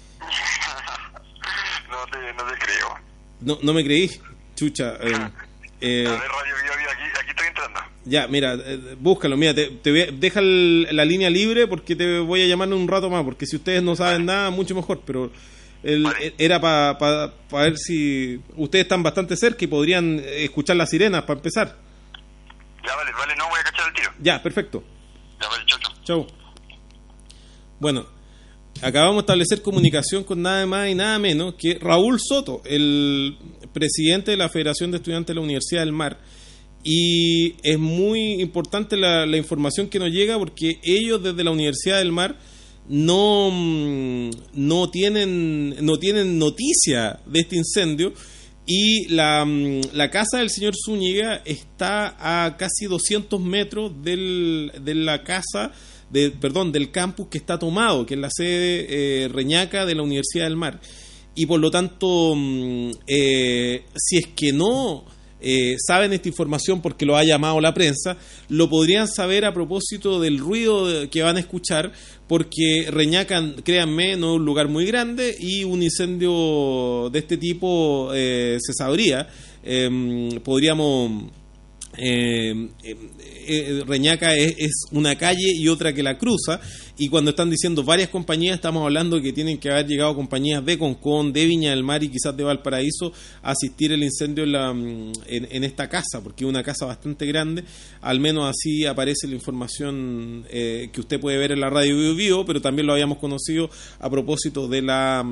No te, no te creo. No no me creí, chucha. Eh, eh, a ver, Radio Bio Bio, aquí, aquí estoy entrando. Ya, mira, eh, búscalo, mira, te, te voy a, deja el, la línea libre porque te voy a llamar en un rato más, porque si ustedes no saben nada, mucho mejor, pero el, vale. Era para pa, pa ver si ustedes están bastante cerca y podrían escuchar las sirenas para empezar. Ya, vale, vale, no voy a cachar el tiro. Ya, perfecto. Ya, vale, chau, chau. Chau. Bueno, acabamos de establecer comunicación con nada más y nada menos que Raúl Soto, el presidente de la Federación de Estudiantes de la Universidad del Mar. Y es muy importante la, la información que nos llega, porque ellos desde la Universidad del Mar no, no tienen no tienen noticia de este incendio, y la, la casa del señor Zúñiga está a casi doscientos metros del, de la casa de, perdón, del campus que está tomado, que es la sede eh, Reñaca de la Universidad del Mar, y por lo tanto eh, si es que no Eh, saben esta información porque lo ha llamado la prensa, lo podrían saber a propósito del ruido que van a escuchar, porque Reñaca, créanme, no es un lugar muy grande y un incendio de este tipo eh, se sabría. Eh, podríamos... Eh, eh, eh, Reñaca es, es una calle y otra que la cruza, y cuando están diciendo varias compañías, estamos hablando de que tienen que haber llegado compañías de Concón, de Viña del Mar y quizás de Valparaíso a asistir al incendio en, la, en, en esta casa, porque es una casa bastante grande. Al menos así aparece la información eh, que usted puede ver en la radio Bio Bio, pero también lo habíamos conocido a propósito de la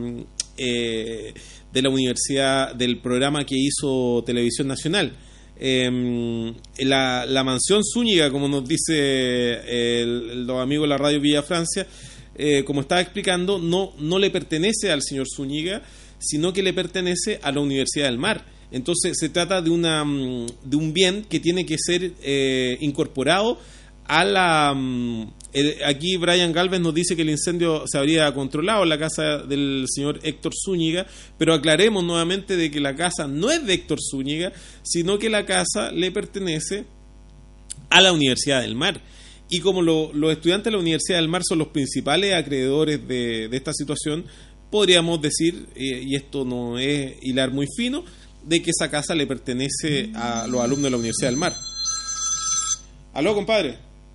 eh, de la universidad, del programa que hizo Televisión Nacional. Eh, la, la mansión Zúñiga, como nos dice el, los amigos de la radio Villa Francia, eh, como estaba explicando, no, no le pertenece al señor Zúñiga, sino que le pertenece a la Universidad del Mar. Entonces se trata de una de un bien que tiene que ser eh, incorporado a la... El, aquí Brian Galvez nos dice que el incendio se habría controlado en la casa del señor Héctor Zúñiga, pero aclaremos nuevamente de que la casa no es de Héctor Zúñiga, sino que la casa le pertenece a la Universidad del Mar. Y como lo, los estudiantes de la Universidad del Mar son los principales acreedores de, de esta situación, podríamos decir, eh, y esto no es hilar muy fino, de que esa casa le pertenece a los alumnos de la Universidad del Mar. Aló, compadre.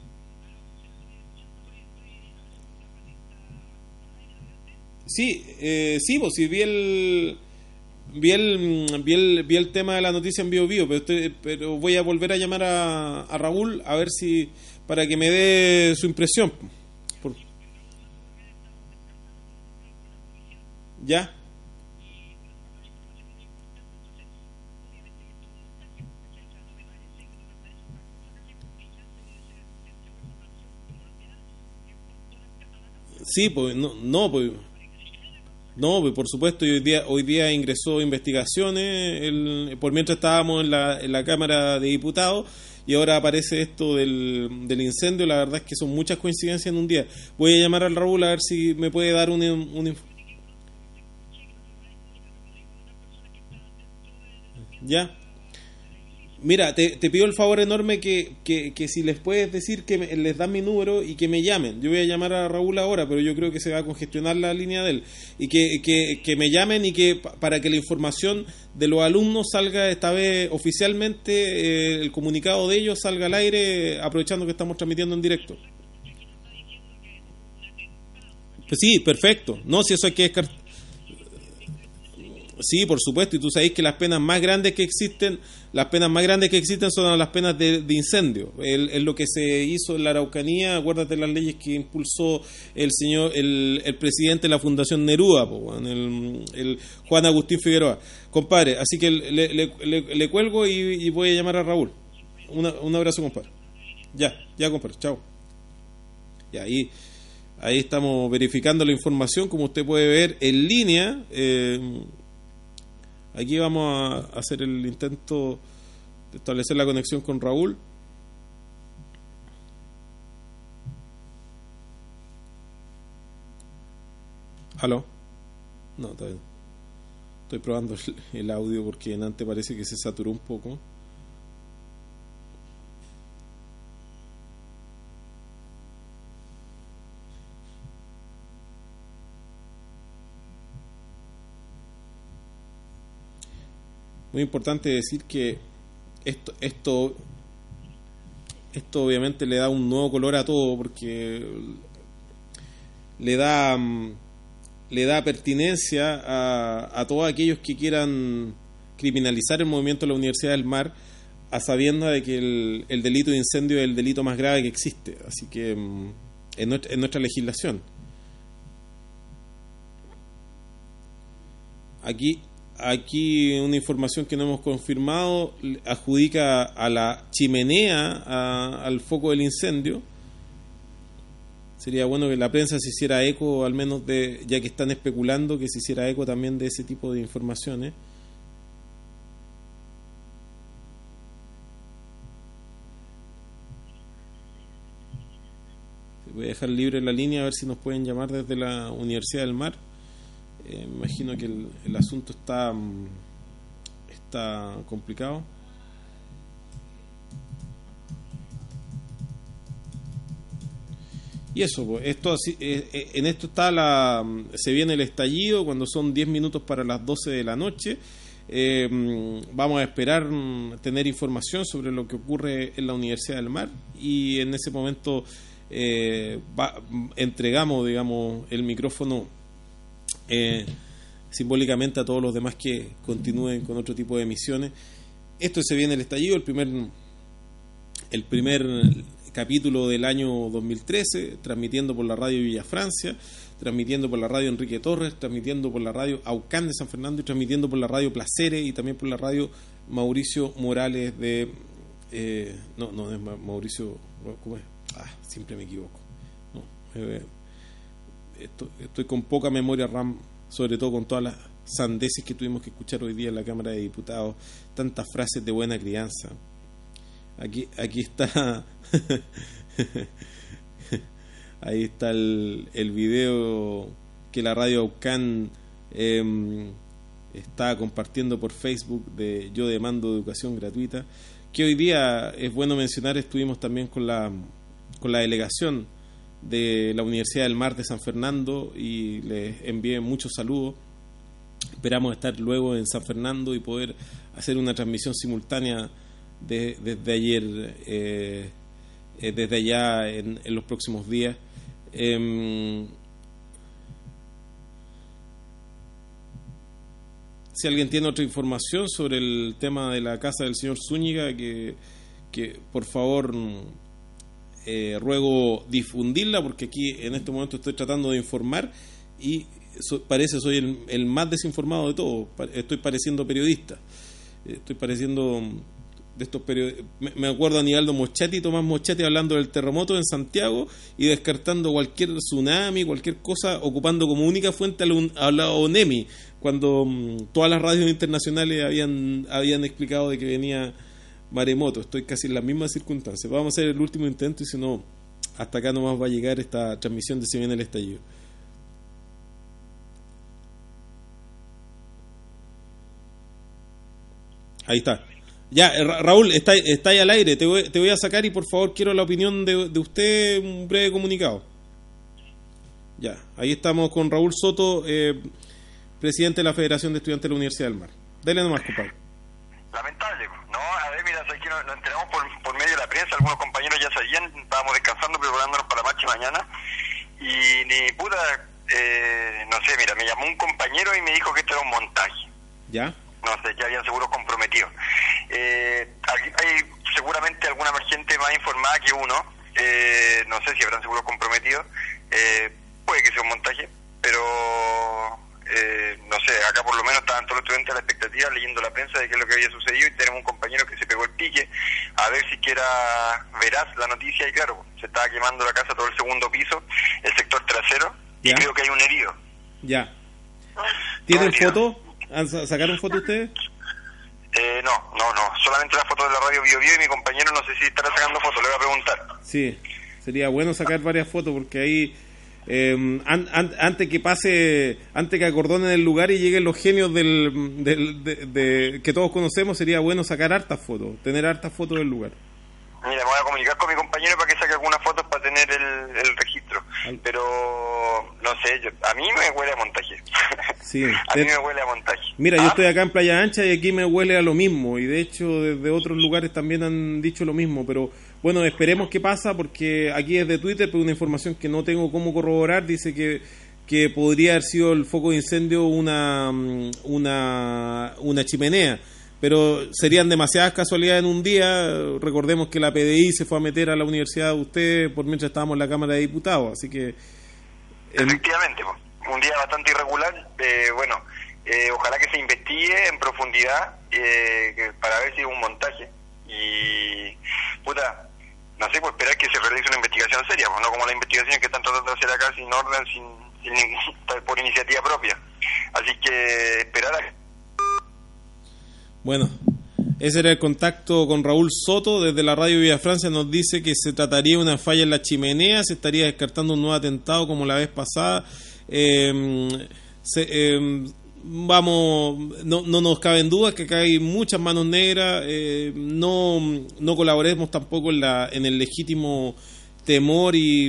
Sí, eh, sí, pues sí, vi el, vi el, vi el, vi el tema de la noticia en Bio Bio, pero, estoy, pero voy a volver a llamar a, a Raúl a ver si, para que me dé su impresión. Por... ¿Ya? Sí, pues no, no, pues no, pues por supuesto, y hoy día hoy día ingresó investigaciones, el, por mientras estábamos en la, en la Cámara de Diputados, y ahora aparece esto del, del incendio. La verdad es que son muchas coincidencias en un día. Voy a llamar al Raúl a ver si me puede dar un, un ya. Mira, te, te pido el favor enorme que, que, que si les puedes decir que me, les dan mi número y que me llamen. Yo voy a llamar a Raúl ahora, pero yo creo que se va a congestionar la línea de él. Y que, que, que me llamen y que para que la información de los alumnos salga esta vez oficialmente, eh, el comunicado de ellos salga al aire, aprovechando que estamos transmitiendo en directo. Pues sí, perfecto. No, si eso hay que descartar. Sí, por supuesto, y tú sabes que las penas más grandes que existen, las penas más grandes que existen son las penas de, de incendio. Es lo que se hizo en la Araucanía. Acuérdate las leyes que impulsó el señor, el, el presidente de la Fundación Neruda, po, el, el Juan Agustín Figueroa. Compadre, así que le, le, le, le cuelgo y, y voy a llamar a Raúl. Una, un abrazo, compadre. Ya, ya, compadre, chao. Y ahí, ahí estamos verificando la información, como usted puede ver en línea. Eh, Aquí vamos a hacer el intento de establecer la conexión con Raúl. ¿Aló? No, está bien. Estoy probando el, el audio porque en antes parece que se saturó un poco. Muy importante decir que esto, esto, esto obviamente le da un nuevo color a todo, porque le da, le da pertinencia a, a todos aquellos que quieran criminalizar el movimiento de la Universidad del Mar, a sabiendas de que el, el delito de incendio es el delito más grave que existe, así que en nuestra, en nuestra legislación. Aquí Aquí una información que no hemos confirmado adjudica a la chimenea a, al foco del incendio. Sería bueno que la prensa se hiciera eco, al menos de, ya que están especulando, que se hiciera eco también de ese tipo de informaciones. Voy a dejar libre la línea a ver si nos pueden llamar desde la Universidad del Mar. Eh, me imagino que el, el asunto está está complicado. Y eso, pues, esto así, eh, eh, en esto está la se viene el estallido cuando son diez minutos para las doce de la noche. Eh, vamos a esperar tener información sobre lo que ocurre en la Universidad del Mar y en ese momento eh, va, entregamos, digamos, el micrófono Eh, simbólicamente a todos los demás que continúen con otro tipo de emisiones. Esto se viene el estallido, el primer el primer capítulo del año dos mil trece, transmitiendo por la radio Villa Francia, transmitiendo por la radio Enrique Torres, transmitiendo por la radio Aucán de San Fernando y transmitiendo por la radio Placeres y también por la radio Mauricio Morales de... Eh, no, no es Mauricio... ¿Cómo es? Ah, siempre me equivoco. No, eh, estoy, estoy con poca memoria RAM, sobre todo con todas las sandeces que tuvimos que escuchar hoy día en la Cámara de Diputados, tantas frases de buena crianza. Aquí, aquí está... Ahí está el, el video que la radio Aucán eh, está compartiendo por Facebook de Yo Demando Educación Gratuita, que hoy día es bueno mencionar, estuvimos también con la con la delegación de la Universidad del Mar de San Fernando y les envié muchos saludos. Esperamos estar luego en San Fernando y poder hacer una transmisión simultánea de, desde ayer, eh, eh, desde allá en, en los próximos días. Eh, si alguien tiene otra información sobre el tema de la casa del señor Zúñiga, que, que por favor eh, ruego difundirla, porque aquí en este momento estoy tratando de informar y so, parece soy el, el más desinformado de todos. Estoy pareciendo periodista, estoy pareciendo de estos periodistas. Me, me acuerdo a Aníbaldo Moschetti, Tomás Moschetti hablando del terremoto en Santiago y descartando cualquier tsunami, cualquier cosa, ocupando como única fuente a la ONEMI, cuando um, todas las radios internacionales habían habían explicado de que venía maremoto. Estoy casi en las mismas circunstancias. Vamos a hacer el último intento y si no, hasta acá nomás va a llegar esta transmisión de Se Viene el Estallido. Ahí está. Ya, Ra- Raúl, está, está ahí al aire, te voy, te voy a sacar y por favor quiero la opinión de, de usted, un breve comunicado. Ya, ahí estamos con Raúl Soto, eh, presidente de la Federación de Estudiantes de la Universidad del Mar. Dele nomás, compadre. Lamentable, no, a ver, mira, aquí nos, nos enteramos por, por medio de la prensa, algunos compañeros ya sabían, estábamos descansando, preparándonos para la marcha mañana, y ni puta, eh, no sé, mira, me llamó un compañero y me dijo que esto era un montaje. ¿Ya? No sé, que habían seguros comprometidos. Eh, hay, hay seguramente alguna más gente más informada que uno, eh, no sé si habrán seguros comprometidos, eh, puede que sea un montaje, pero eh, no sé, acá por lo menos estaban todos los estudiantes a la expectativa leyendo la prensa de qué es lo que había sucedido y tenemos un compañero que se pegó el pique a ver si quiera veraz la noticia y claro, se estaba quemando la casa todo el segundo piso, el sector trasero, y ¿Ya? creo que hay un herido. Ya. ¿Tienen herido. foto? ¿Sacaron foto ustedes? Eh, no, no, no, solamente la foto de la radio Bio Bio y mi compañero no sé si estará sacando fotos, le voy a preguntar. Sí, sería bueno sacar varias fotos porque ahí eh, an, an, antes que pase, antes que acordonen el lugar y lleguen los genios del, del de, de, que todos conocemos, sería bueno sacar hartas fotos, tener hartas fotos del lugar. Mira, me voy a comunicar con mi compañero para que saque algunas fotos para tener el, el registro. Al... Pero, no sé, yo, a mí me huele a montaje. Sí, a te... mí me huele a montaje. Mira, ¿Ah? yo estoy acá en Playa Ancha y aquí me huele a lo mismo. Y de hecho, desde otros lugares también han dicho lo mismo. Pero bueno, esperemos qué pasa porque aquí es de Twitter, pero una información que no tengo cómo corroborar. Dice que, que podría haber sido el foco de incendio una, una, una chimenea. Pero serían demasiadas casualidades en un día. Recordemos que la P D I se fue a meter a la universidad de usted por mientras estábamos en la Cámara de Diputados, así que... Efectivamente, un día bastante irregular. Eh, bueno, eh, ojalá que se investigue en profundidad eh, para ver si es un montaje. Y, puta, no sé, pues esperar que se realice una investigación seria, pues no como las investigaciones que están tratando de hacer acá sin orden, sin, sin por iniciativa propia. Así que esperar a... Bueno, ese era el contacto con Raúl Soto desde la radio Villa Francia. Nos dice que se trataría de una falla en la chimenea, se estaría descartando un nuevo atentado como la vez pasada. Eh, se, eh, vamos, no, no nos caben dudas que acá hay muchas manos negras. Eh, no, no colaboremos tampoco en, la, en el legítimo temor y,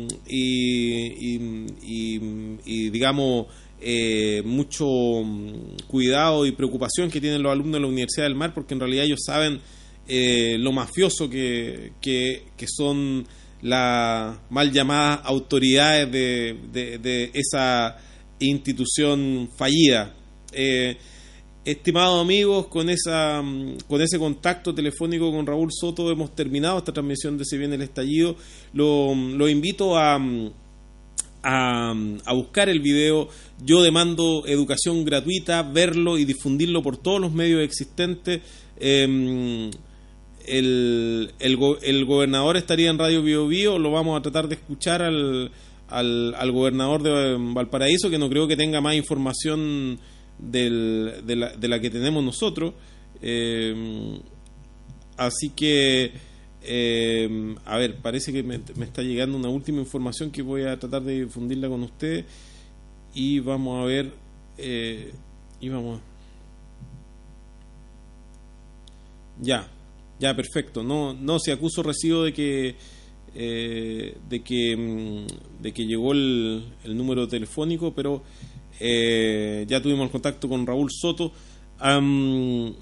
y, y, y, y digamos... Eh, mucho cuidado y preocupación que tienen los alumnos de la Universidad del Mar, porque en realidad ellos saben eh, lo mafioso que, que, que son las mal llamadas autoridades de, de, de esa institución fallida. Eh, estimados amigos, con esa con ese contacto telefónico con Raúl Soto hemos terminado esta transmisión de Se Viene el Estallido. Lo, lo invito a, a, a buscar el video. Yo demando educación gratuita, verlo y difundirlo por todos los medios existentes. Eh, el, el, el gobernador estaría en Radio Bio Bio. Lo vamos a tratar de escuchar al, al, al gobernador de Valparaíso, que no creo que tenga más información Del, de, la, de la que tenemos nosotros. Eh, así que eh, a ver, parece que me, me está llegando una última información que voy a tratar de difundirla con ustedes, y vamos a ver eh, y vamos a... ya, ya, perfecto. No, no, si acuso recibo de que eh, de que de que llegó el, el número telefónico, pero Eh, ya tuvimos el contacto con Raúl Soto. um,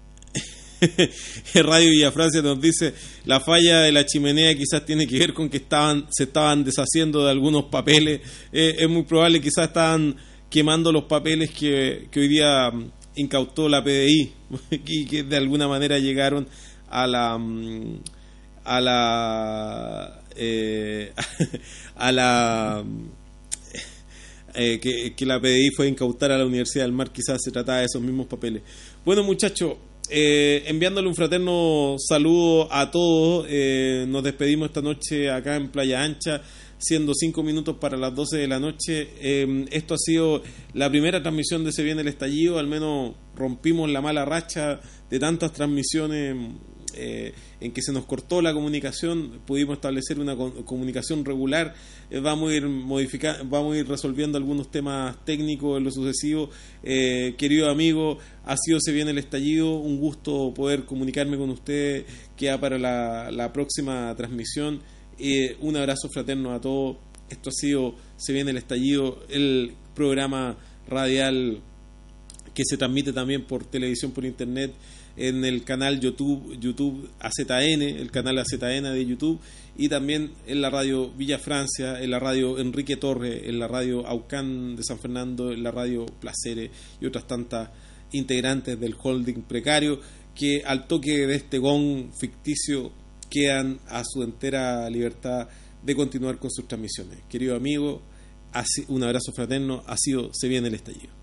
Radio Villafrancia nos dice: la falla de la chimenea quizás tiene que ver con que estaban se estaban deshaciendo de algunos papeles. Eh, es muy probable, quizás estaban quemando los papeles que, que hoy día incautó la P D I y que de alguna manera llegaron a la a la eh, a la Eh, que, que la P D I fue a incautar a la Universidad del Mar. Quizás se trataba de esos mismos papeles. Bueno, muchachos, eh, enviándole un fraterno saludo a todos. Eh, nos despedimos esta noche acá en Playa Ancha, siendo cinco minutos para las doce de la noche. Eh, esto ha sido la primera transmisión de Se Viene el Estallido. Al menos rompimos la mala racha de tantas transmisiones eh, en que se nos cortó la comunicación. Pudimos establecer una co- comunicación regular. Eh, vamos a ir modificando, vamos a ir resolviendo algunos temas técnicos en lo sucesivo. Eh, querido amigo, ha sido Se Viene el Estallido, un gusto poder comunicarme con ustedes. Queda para la, la próxima transmisión. Eh, un abrazo fraterno a todos. Esto ha sido Se Viene el Estallido, el programa radial que se transmite también por televisión, por internet, en el canal YouTube, YouTube A Z N, el canal A Z N de YouTube, y también en la radio Villa Francia, en la radio Enrique Torre, en la radio Aucán de San Fernando, en la radio Placeres y otras tantas integrantes del holding precario que al toque de este gong ficticio quedan a su entera libertad de continuar con sus transmisiones. Querido amigo, un abrazo fraterno. Ha sido Se Viene el Estallido.